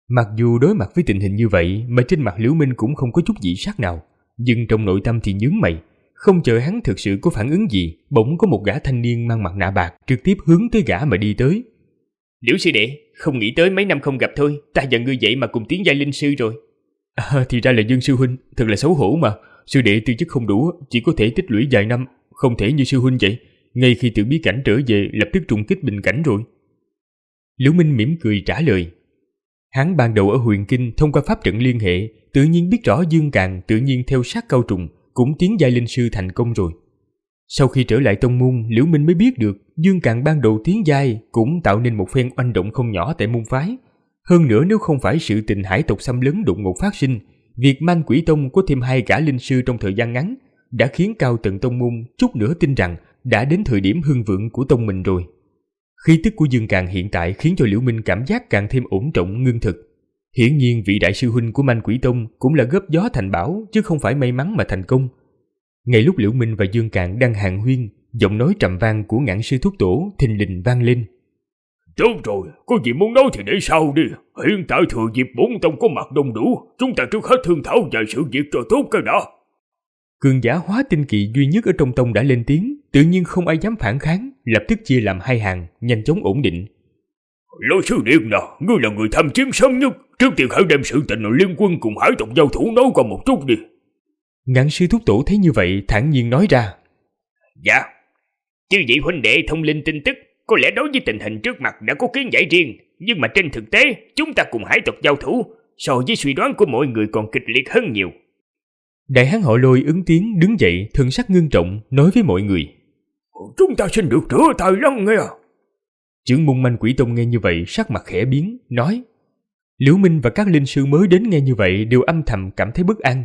Mặc dù đối mặt với tình hình như vậy mà trên mặt Liễu Minh cũng không có chút dị sắc nào, nhưng trong nội tâm thì nhướng mày. Không chờ hắn thực sự có phản ứng gì, bỗng có một gã thanh niên mang mặt nạ bạc trực tiếp hướng tới gã mà đi tới. Liễu sư đệ, không nghĩ tới mấy năm không gặp thôi, ta và ngươi vậy mà cùng tiến giai linh sư rồi. Thì ra là Dương sư huynh, thật là xấu hổ mà. Sư đệ tư chất không đủ, chỉ có thể tích lũy vài năm, không thể như sư huynh vậy. Ngay khi từ bí cảnh trở về lập tức trùng kích bình cảnh rồi. Liễu Minh mỉm cười trả lời. Hắn ban đầu ở Huyền Kinh thông qua pháp trận liên hệ, tự nhiên biết rõ Dương Càn tự nhiên theo sát Cao Trùng cũng tiến giai linh sư thành công rồi. Sau khi trở lại tông môn, Liễu Minh mới biết được Dương Càn ban đầu tiến giai cũng tạo nên một phen oanh động không nhỏ tại môn phái. Hơn nữa nếu không phải sự tình hải tộc xâm lấn đột ngột phát sinh, việc Man Quỷ Tông có thêm 2 gã linh sư trong thời gian ngắn đã khiến cao tầng tông môn chút nữa tin rằng đã đến thời điểm hưng vượng của tông mình rồi. Khí tức của Dương Càn hiện tại khiến cho Liễu Minh cảm giác càng thêm ổn trọng ngưng thực. Hiển nhiên vị đại sư huynh của Man Quỷ Tông cũng là góp gió thành bão chứ không phải may mắn mà thành công. Ngay lúc Liễu Minh và Dương Càn đang hàn huyên, giọng nói trầm vang của Ngạn sư thúc tổ thình lình vang lên. Tốt rồi, có gì muốn nói thì để sau đi. Hiện tại thừa dịp bốn tông có mặt đông đủ, chúng ta trước hết thương thảo vài sự việc cho tốt cái đã. Cường giả hóa tinh kỳ duy nhất ở trong tông đã lên tiếng, tự nhiên không ai dám phản kháng, lập tức chia làm 2 hàng, nhanh chóng ổn định. Lôi sư điện nào, ngươi là người tham chiến sớm nhất, trước tiên hãy đem sự tình liên quân cùng hải tộc giao thủ nói qua một chút đi. Ngạn sư thúc tổ thấy như vậy thản nhiên nói ra. Dạ, chư vị huynh đệ thông linh tin tức, có lẽ đối với tình hình trước mặt đã có kiến giải riêng, nhưng mà trên thực tế chúng ta cùng hải tộc giao thủ so với suy đoán của mọi người còn kịch liệt hơn nhiều. Đại hán họ Lôi ứng tiếng đứng dậy, thần sắc ngưng trọng nói với mọi người. Chúng ta xin được rửa tay lắm nghe. Trưởng môn Man Quỷ Tông nghe như vậy sắc mặt khẽ biến, nói. Liễu Minh và các linh sư mới đến nghe như vậy đều âm thầm cảm thấy bất an.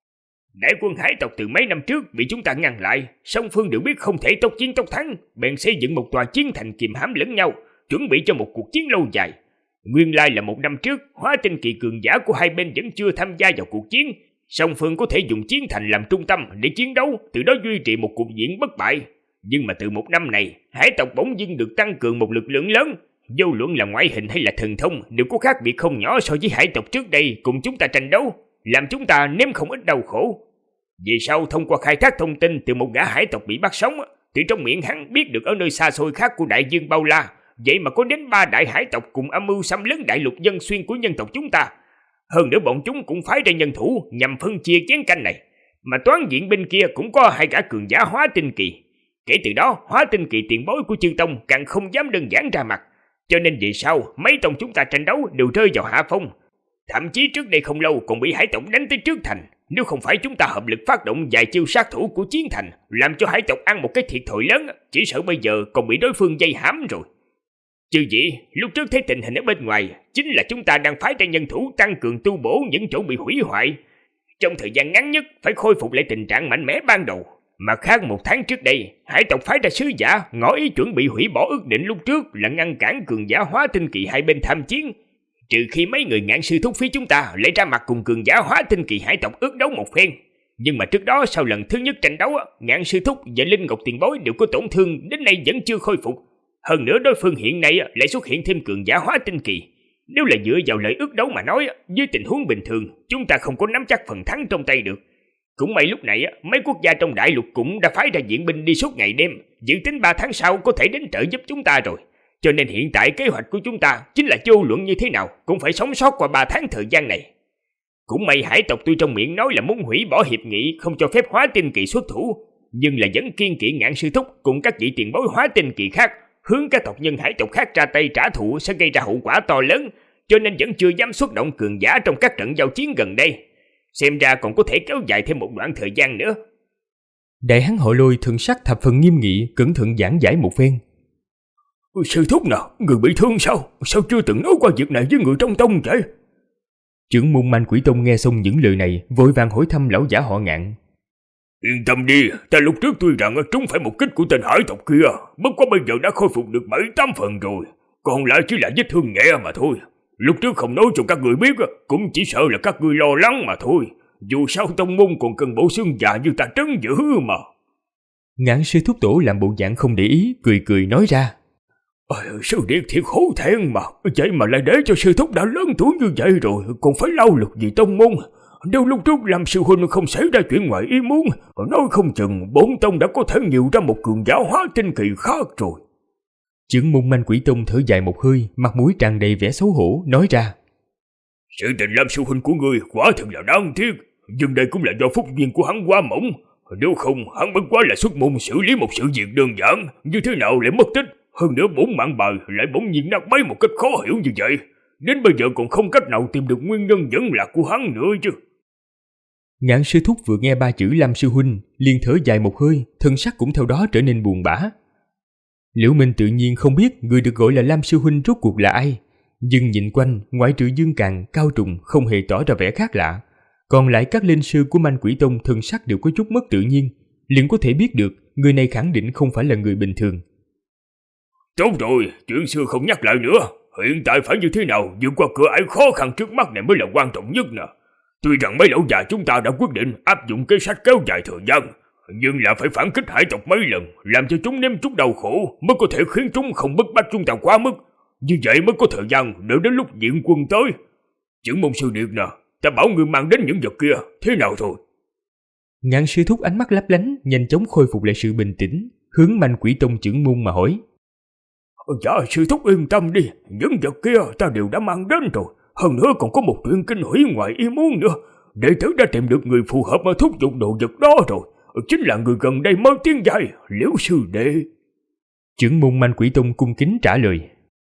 Đại quân hải tộc từ mấy năm trước bị chúng ta ngăn lại, song phương đều biết không thể tốc chiến tốc thắng, bèn xây dựng một tòa chiến thành kiềm hãm lẫn nhau, chuẩn bị cho một cuộc chiến lâu dài. Nguyên lai là 1 năm trước, hóa tinh kỳ cường giả của hai bên vẫn chưa tham gia vào cuộc chiến, song phương có thể dùng chiến thành làm trung tâm để chiến đấu, từ đó duy trì một cục diện bất bại. Nhưng mà từ 1 năm này, hải tộc bỗng dưng được tăng cường một lực lượng lớn, vô luận là ngoại hình hay là thần thông đều có khác biệt không nhỏ so với hải tộc trước đây cùng chúng ta tranh đấu, làm chúng ta nếm không ít đau khổ. Về sau thông qua khai thác thông tin từ một gã hải tộc bị bắt sống, từ trong miệng hắn biết được ở nơi xa xôi khác của đại dương bao la, vậy mà có đến 3 đại hải tộc cùng âm mưu xâm lấn đại lục dân xuyên của nhân tộc chúng ta. Hơn nữa bọn chúng cũng phái ra nhân thủ nhằm phân chia chén canh này, mà toán diện bên kia cũng có 2 gã cường giả hóa tinh kỳ. Kể từ đó, hóa tinh kỳ tiền bối của chư tông càng không dám đơn giản ra mặt, cho nên về sau mấy tông chúng ta tranh đấu đều rơi vào hạ phong. Thậm chí trước đây không lâu còn bị hải tộc đánh tới trước thành. Nếu không phải chúng ta hợp lực phát động vài chiêu sát thủ của chiến thành, làm cho hải tộc ăn một cái thiệt thòi lớn, chỉ sợ bây giờ còn bị đối phương dây hãm rồi. Chư vị, lúc trước thấy tình hình ở bên ngoài, chính là chúng ta đang phái ra nhân thủ tăng cường tu bổ những chỗ bị hủy hoại. Trong thời gian ngắn nhất phải khôi phục lại tình trạng mạnh mẽ ban đầu. Mà khác 1 tháng trước đây, hải tộc phái ra sứ giả ngỏ ý chuẩn bị hủy bỏ ước định lúc trước là ngăn cản cường giả hóa tinh kỳ hai bên tham chiến. Trừ khi mấy người Ngạn sư thúc phía chúng ta lại ra mặt cùng cường giả hóa tinh kỳ hải tộc ước đấu một phen. Nhưng mà trước đó sau lần thứ nhất tranh đấu, Ngạn sư thúc và Linh Ngọc tiền bối đều có tổn thương, đến nay vẫn chưa khôi phục. Hơn nữa đối phương hiện nay lại xuất hiện thêm cường giả hóa tinh kỳ. Nếu là dựa vào lời ước đấu mà nói, với tình huống bình thường chúng ta không có nắm chắc phần thắng trong tay được. Cũng may lúc này mấy quốc gia trong đại lục cũng đã phái ra viện binh đi suốt ngày đêm, dự tính 3 tháng sau có thể đến trợ giúp chúng ta rồi. Cho nên hiện tại kế hoạch của chúng ta chính là vô luận như thế nào cũng phải sống sót qua 3 tháng thời gian này. Cũng may hải tộc tuy trong miệng nói là muốn hủy bỏ hiệp nghị không cho phép hóa tinh kỳ xuất thủ, nhưng là vẫn kiên kỵ Ngạn sư thúc cùng các vị tiền bối hóa tinh kỳ khác hướng các tộc nhân hải tộc khác ra tay trả thù sẽ gây ra hậu quả to lớn, cho nên vẫn chưa dám xuất động cường giả trong các trận giao chiến gần đây. Xem ra còn có thể kéo dài thêm một đoạn thời gian nữa. Đại hán họ Lôi thần sắc thập phần nghiêm nghị, cẩn thận giảng giải một phen. Sư thúc nào, người bị thương sao? Sao chưa từng nói qua việc này với người trong tông vậy? Trưởng môn Man Quỷ Tông nghe xong những lời này, vội vàng hỏi thăm lão giả họ Ngạn. Yên tâm đi, ta lúc trước tuy rằng trúng phải một kích của tên hải tộc kia, bất quá bây giờ đã khôi phục được 7-8 phần rồi, còn lại chỉ là vết thương nhẹ mà thôi. Lúc trước không nói cho các người biết, cũng chỉ sợ là các người lo lắng mà thôi. Dù sao tông môn còn cần bộ xương già như ta trấn giữ mà. Ngạn sư thúc tổ làm bộ dạng không để ý, cười cười nói ra. Sư điệt thiệt hổ thẹn mà, vậy mà lại để cho sư thúc đã lớn tuổi như vậy rồi còn phải lao lực vì tông môn. Nếu lúc trước Lam sư huynh không xảy ra chuyện ngoài ý muốn, nói không chừng bổn tông đã có thể nhiều ra một cường giả hóa tinh kỳ khác rồi. Trưởng môn Manh Quỷ Tông thở dài một hơi, mặt mũi tràn đầy vẻ xấu hổ, nói ra: Sự tình Lam sư huynh của ngươi quả thật là đáng tiếc, nhưng đây cũng là do phúc duyên của hắn quá mỏng. Nếu không, hắn bất quá là xuất môn xử lý một sự việc đơn giản, như thế nào lại mất tích. Hơn nữa bổn mạng bài lại bỗng nhiên nát bấy một cách khó hiểu như vậy. Đến bây giờ còn không cách nào tìm được nguyên nhân dẫn lạc của hắn nữa chứ. Ngạn sư thúc vừa nghe ba chữ Lam sư huynh, liền thở dài một hơi, thân sắc cũng theo đó trở nên buồn bã. Liễu Minh tự nhiên không biết người được gọi là Lam sư huynh rốt cuộc là ai, nhưng nhìn quanh, ngoại trừ Dương Càn, Cao Trùng không hề tỏ ra vẻ khác lạ. Còn lại các linh sư của Manh Quỷ Tông thân sắc đều có chút mất tự nhiên, liền có thể biết được người này khẳng định không phải là người bình thường. Tốt rồi, chuyện xưa không nhắc lại nữa. Hiện tại phải như thế nào vượt qua cửa ải khó khăn trước mắt này mới là quan trọng nhất nè. Tuy rằng mấy lão già chúng ta đã quyết định áp dụng kế sách kéo dài thời gian, nhưng là phải phản kích hải tộc mấy lần, làm cho chúng nếm chút đau khổ mới có thể khiến chúng không bức bách chúng ta quá mức. Như vậy mới có thời gian đợi đến lúc viện quân tới. Trưởng môn sư điệt nè, ta bảo người mang đến những vật kia, thế nào rồi? Ngạn sư thúc ánh mắt lấp lánh, nhanh chóng khôi phục lại sự bình tĩnh, hướng Manh Quỷ Tông trưởng môn mà hỏi: Dạ sư thúc yên tâm đi, những vật kia ta đều đã mang đến rồi. Hơn nữa còn có một chuyện kinh hỉ ngoài ý muốn nữa. Đệ tử đã tìm được người phù hợp mà thúc giục đồ vật đó rồi. Chính là người gần đây mới tiến giai, Liễu sư đệ. Trưởng môn Manh Quỷ Tông cung kính trả lời: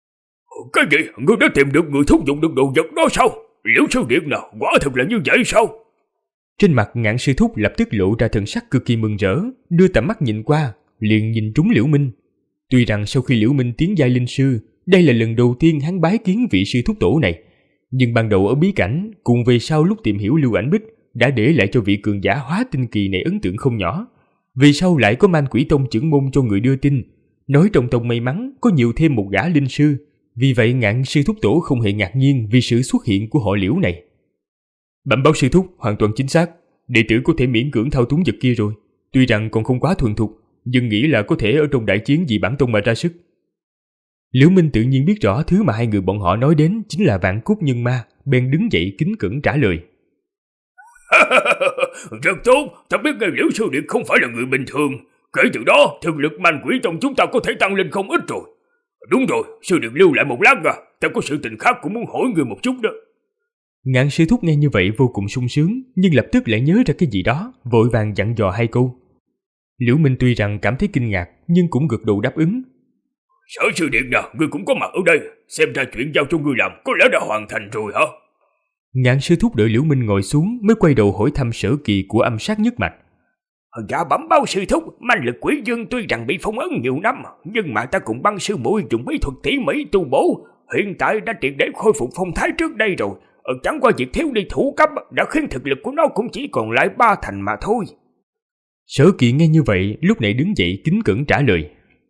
Cái gì? Ngươi đã tìm được người thúc giục được đồ vật đó sao? Liễu sư đệ nào, quả thật là như vậy sao? Trên mặt Ngạn sư thúc lập tức lộ ra thần sắc cực kỳ mừng rỡ, đưa tầm mắt nhìn qua, liền nhìn trúng Liễu Minh. Tuy rằng sau khi Liễu Minh tiến giai linh sư, đây là lần đầu tiên hắn bái kiến vị sư thúc tổ này, nhưng ban đầu ở bí cảnh cùng về sau lúc tìm hiểu Lưu Ảnh Bích đã để lại cho vị cường giả hóa tinh kỳ này ấn tượng không nhỏ. Vì sau lại có Manh Quỷ Tông trưởng môn cho người đưa tin, nói trong tông may mắn có nhiều thêm một gã linh sư. Vì vậy Ngạn sư thúc tổ không hề ngạc nhiên vì sự xuất hiện của họ Liễu này. Bẩm báo sư thúc, hoàn toàn chính xác, đệ tử có thể miễn cưỡng thao túng vật kia rồi. Tuy rằng còn không quá thuần thục, nhưng nghĩ là có thể ở trong đại chiến vì bản tông mà ra sức. Liễu Minh tự nhiên biết rõ thứ mà hai người bọn họ nói đến chính là Vạn Cốt Nhân Ma, bèn đứng dậy kính cẩn trả lời: Rất tốt, ta biết ngay Liễu sư điệt không phải là người bình thường. Kể từ đó, thực lực Manh Quỷ Tông chúng ta có thể tăng lên không ít rồi. Đúng rồi, sư điệt lưu lại một lát à, ta có sự tình khác cũng muốn hỏi người một chút đó. Ngạn sư thúc nghe như vậy vô cùng sung sướng, nhưng lập tức lại nhớ ra cái gì đó, vội vàng dặn dò hai câu. Liễu Minh tuy rằng cảm thấy kinh ngạc, nhưng cũng gật đầu đáp ứng. Sở sư điện nào, ngươi cũng có mặt ở đây, xem ra chuyện giao cho ngươi làm có lẽ đã hoàn thành rồi hả? Ngạn sư thúc đợi Liễu Minh ngồi xuống mới quay đầu hỏi thăm sở kỳ của Âm Sát Nhất Mạch. Dạ bẩm báo sư thúc, manh lực quỷ dương tuy rằng bị phong ấn nhiều năm, nhưng mà ta cùng băng sư muội dùng bí thuật tỉ mỉ tu bổ, hiện tại đã triệt để khôi phục phong thái trước đây rồi. Chẳng qua việc thiếu đi thủ cấp đã khiến thực lực của nó cũng chỉ còn lại 3 thành mà thôi. Sở kỳ nghe như vậy, lúc này đứng dậy kính cẩn trả lời.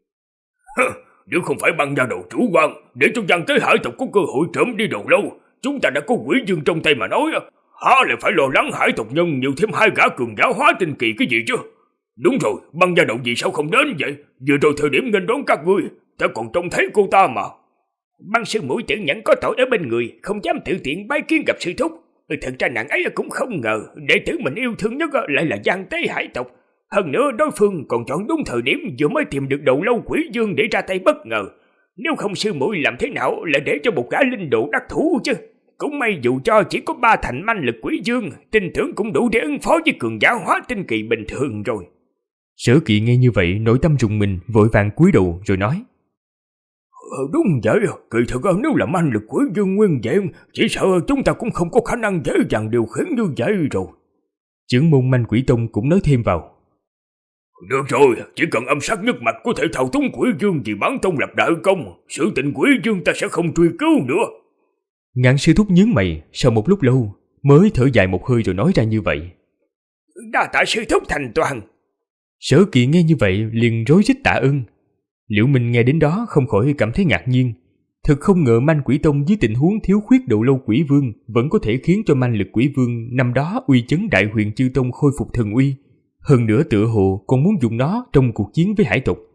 Nếu không phải băng gia đầu chủ quan, để cho dân tới hải tộc có cơ hội trộm đi đầu lâu, chúng ta đã có quỷ dương trong tay mà nói, há lại phải lo lắng hải tộc nhân nhiều thêm 2 gã cường giả hóa tinh kỳ cái gì chứ? Đúng rồi, băng gia đầu vì sao không đến vậy? Vừa rồi thời điểm nghênh đón các ngươi, ta còn trông thấy cô ta mà. Băng sư muội tự nhận có tội ở bên người, không dám tự tiện bái kiến gặp sư thúc. Thật ra nàng ấy cũng không ngờ đệ tử mình yêu thương nhất lại là gian tế hải tộc. Hơn nữa đối phương còn chọn đúng thời điểm vừa mới tìm được đầu lâu quỷ dương để ra tay bất ngờ. Nếu không sư muội làm thế nào lại để cho một gã linh đồ đắc thủ chứ? Cũng may dù cho chỉ có 3 thành manh lực quỷ dương, tin tưởng cũng đủ để ứng phó với cường giả hóa tinh kỳ bình thường rồi. Sở Kỵ nghe như vậy nội tâm rùng mình, vội vàng cúi đầu rồi nói. Đúng vậy, kỳ thực nếu là manh lực quỷ dương nguyên vẹn, chỉ sợ chúng ta cũng không có khả năng dễ dàng điều khiển như vậy rồi. Trưởng môn Manh Quỷ Tông cũng nói thêm vào. Được rồi, chỉ cần Âm Sát Nhất Mạch có thể thao túng quỷ dương vì bản tông lập đại công, sự tình quỷ dương ta sẽ không truy cứu nữa. Ngạn sư thúc nhướng mày, sau một lúc lâu mới thở dài một hơi rồi nói ra như vậy. Đa tạ sư thúc thành toàn. Sở Kỵ nghe như vậy liền rối rít tạ ơn. Liễu Minh nghe đến đó không khỏi cảm thấy ngạc nhiên. Thật không ngờ Manh Quỷ Tông dưới tình huống thiếu khuyết đầu lâu quỷ vương vẫn có thể khiến cho manh lực quỷ vương năm đó uy chấn Đại Huyền Chư Tông khôi phục thần uy. Hơn nữa tựa hồ còn muốn dùng nó trong cuộc chiến với hải tộc.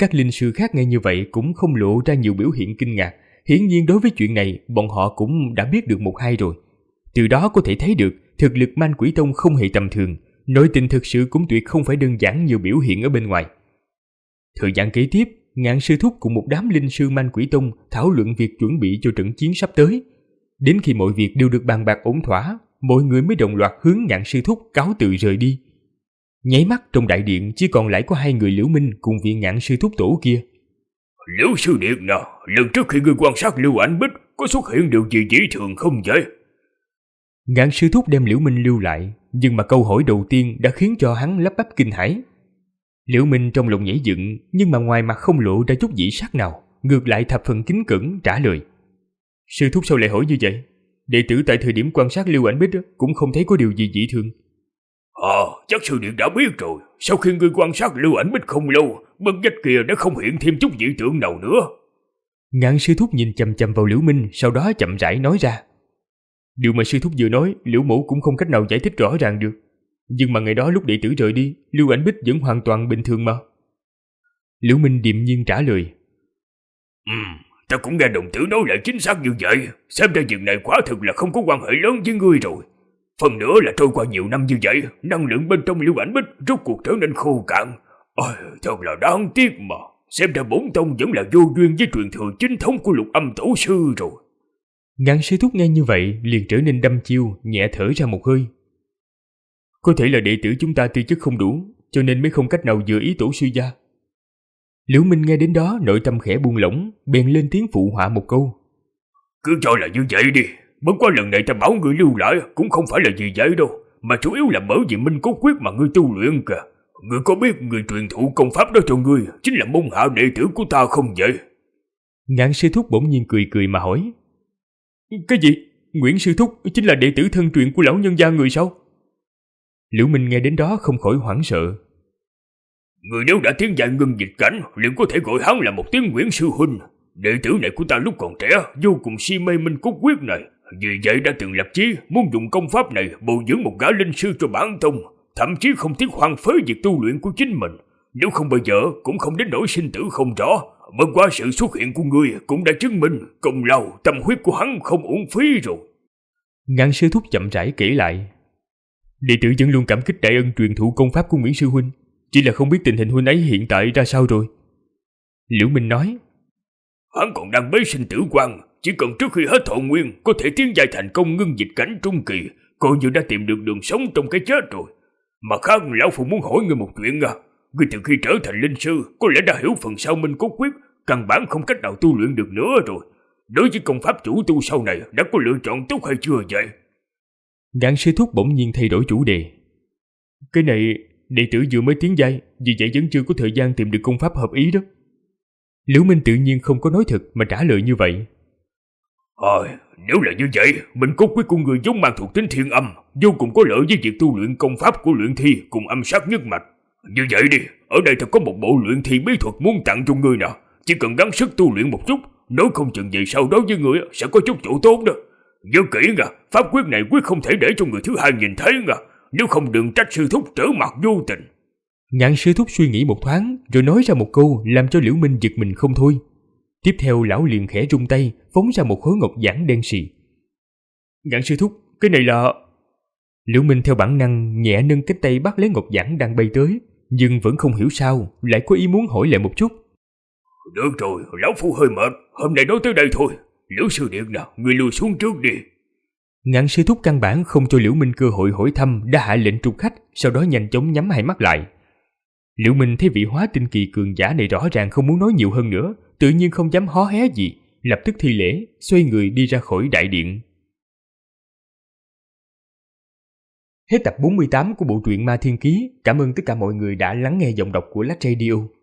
Các linh sư khác nghe như vậy cũng không lộ ra nhiều biểu hiện kinh ngạc. Hiển nhiên đối với chuyện này, bọn họ cũng đã biết được một hai rồi. Từ đó có thể thấy được thực lực Man Quỷ Tông không hề tầm thường, nội tình thực sự cũng tuyệt không phải đơn giản như biểu hiện ở bên ngoài. Thời gian kế tiếp, Ngạn Sư Thúc cùng một đám linh sư Man Quỷ Tông thảo luận việc chuẩn bị cho trận chiến sắp tới. Đến khi mọi việc đều được bàn bạc ổn thỏa, mọi người mới đồng loạt hướng Ngạn Sư Thúc cáo từ rời đi. Nháy mắt trong đại điện chỉ còn lại có hai người Liễu Minh cùng vị Ngạn Sư Thúc tổ kia. Liễu sư điện nào, lần trước khi ngươi quan sát Lưu Ảnh Bích có xuất hiện điều gì dị thường không vậy? Ngạn Sư Thúc đem Liễu Minh lưu lại, nhưng mà câu hỏi đầu tiên đã khiến cho hắn lắp bắp kinh hãi. Liễu Minh trong lòng nhảy dựng, nhưng mà ngoài mặt không lộ ra chút dị sắc nào, ngược lại thập phần kính cẩn trả lời. Sư Thúc sao lại hỏi như vậy? Đệ tử tại thời điểm quan sát Lưu Ảnh Bích cũng không thấy có điều gì dị thường. Chắc sư điện đã biết rồi. Sau khi ngươi quan sát Lưu Ảnh Bích không lâu, bức vách kia đã không hiện thêm chút dị tượng nào nữa. Ngạn Sư Thúc nhìn chằm chằm vào Liễu Minh, sau đó chậm rãi nói ra. Điều mà Sư Thúc vừa nói, Liễu Mỗ cũng không cách nào giải thích rõ ràng được. Nhưng mà ngày đó lúc đệ tử rời đi, Lưu Ảnh Bích vẫn hoàn toàn bình thường mà. Liễu Minh điềm nhiên trả lời. Ta cũng nghe đồng tử nói lại chính xác như vậy. Xem ra việc này quả thực là không có quan hệ lớn với ngươi rồi. Phần nữa là trôi qua nhiều năm như vậy, năng lượng bên trong Lưu Ảnh Bích rốt cuộc trở nên khô cạn. Thật là đáng tiếc mà. Xem ra bổn tông vẫn là vô duyên với truyền thừa chính thống của Lục Âm tổ sư rồi. Ngạn Sư Thúc nghe như vậy liền trở nên đăm chiêu, nhẹ thở ra một hơi. Có thể là đệ tử chúng ta tư chất không đủ, cho nên mới không cách nào dự ý tổ sư gia. Liễu Minh nghe đến đó nội tâm khẽ buông lỏng, bèn lên tiếng phụ họa một câu. Cứ cho là như vậy đi. Bất quá lần này ta bảo ngươi lưu lại cũng không phải là vì vậy đâu, mà chủ yếu là bởi vì Minh Cốt Quyết mà ngươi tu luyện kìa. Ngươi có biết người truyền thụ công pháp đó cho ngươi chính là môn hạ đệ tử của ta không vậy? Ngạn Sư Thúc bỗng nhiên cười cười mà hỏi. Cái gì? Nguyễn Sư Thúc chính là đệ tử thân truyền của lão nhân gia người sao? Liễu Minh nghe đến đó không khỏi hoảng sợ. Người nếu đã tiến giai ngưng dịch cảnh liền có thể gọi hắn là một tiếng Nguyễn Sư Huynh. Đệ tử này của ta lúc còn trẻ vô cùng si mê Minh Cốt Quyết này, vì vậy đã từng lập chí muốn dùng công pháp này bồi dưỡng một gã linh sư cho bản tông, thậm chí không tiếc hoang phế việc tu luyện của chính mình. Nếu không bây giờ cũng không đến nỗi sinh tử không rõ. Bất quá sự xuất hiện của ngươi cũng đã chứng minh công lao tâm huyết của hắn không uổng phí rồi. Ngạn Sư Thúc chậm rãi kể lại. Đệ tử vẫn luôn cảm kích đại ân truyền thụ công pháp của Nguyễn Sư Huynh, chỉ là không biết tình hình huynh ấy hiện tại ra sao rồi. Liễu Minh nói. Hắn còn đang bế sinh tử quan, chỉ cần trước khi hết thọ nguyên có thể tiến giai thành công ngưng dịch cảnh trung kỳ, coi như đã tìm được đường sống trong cái chết rồi. Mà khác lão phụ muốn hỏi ngươi một chuyện à. Ngươi từ khi trở thành linh sư có lẽ đã hiểu phần sau Minh Cốt Quyết, căn bản không cách nào tu luyện được nữa rồi. Đối với công pháp chủ tu sau này đã có lựa chọn tốt hay chưa vậy? Ngạn Sư Thúc bỗng nhiên thay đổi chủ đề. Cái này đệ tử vừa mới tiến giai, vì vậy vẫn chưa có thời gian tìm được công pháp hợp ý đó. Liễu Minh tự nhiên không có nói thật mà trả lời như vậy. Nếu là như vậy, Minh Cốt Quyết của người giống mang thuộc tính thiên âm, vô cùng có lợi với việc tu luyện công pháp của luyện thi cùng âm sát nhất mạch. Như vậy đi, ở đây thật có một bộ luyện thi bí thuật muốn tặng cho ngươi nè. Chỉ cần gắng sức tu luyện một chút, nói không chừng về sau đối với ngươi sẽ có chút chỗ tốt đó. Nhớ kỹ nha, pháp quyết này quyết không thể để cho người thứ hai nhìn thấy nha. Nếu không đừng trách sư thúc trở mặt vô tình. Ngạn Sư Thúc suy nghĩ một thoáng rồi nói ra một câu làm cho Liễu Minh giật mình không thôi. Tiếp theo lão liền khẽ rung tay phóng ra một khối ngọc giản đen sì. Ngạn Sư Thúc, cái này là... Liễu Minh theo bản năng nhẹ nâng cánh tay bắt lấy ngọc giản đang bay tới, nhưng vẫn không hiểu sao lại có ý muốn hỏi lại một chút. Được rồi, lão phu hơi mệt, hôm nay nói tới đây thôi. Liễu sư điện nào, người lùi xuống trước đi. Ngạn Sư Thúc căn bản không cho Liễu Minh cơ hội hỏi thăm, đã hạ lệnh trục khách, sau đó nhanh chóng nhắm hai mắt lại. Liễu Minh thấy vị hóa tinh kỳ cường giả này rõ ràng không muốn nói nhiều hơn nữa, tự nhiên không dám hó hé gì, lập tức thi lễ, xoay người đi ra khỏi đại điện. Hết tập 48 của bộ truyện Ma Thiên Ký. Cảm ơn tất cả mọi người đã lắng nghe giọng đọc của Lách Radio.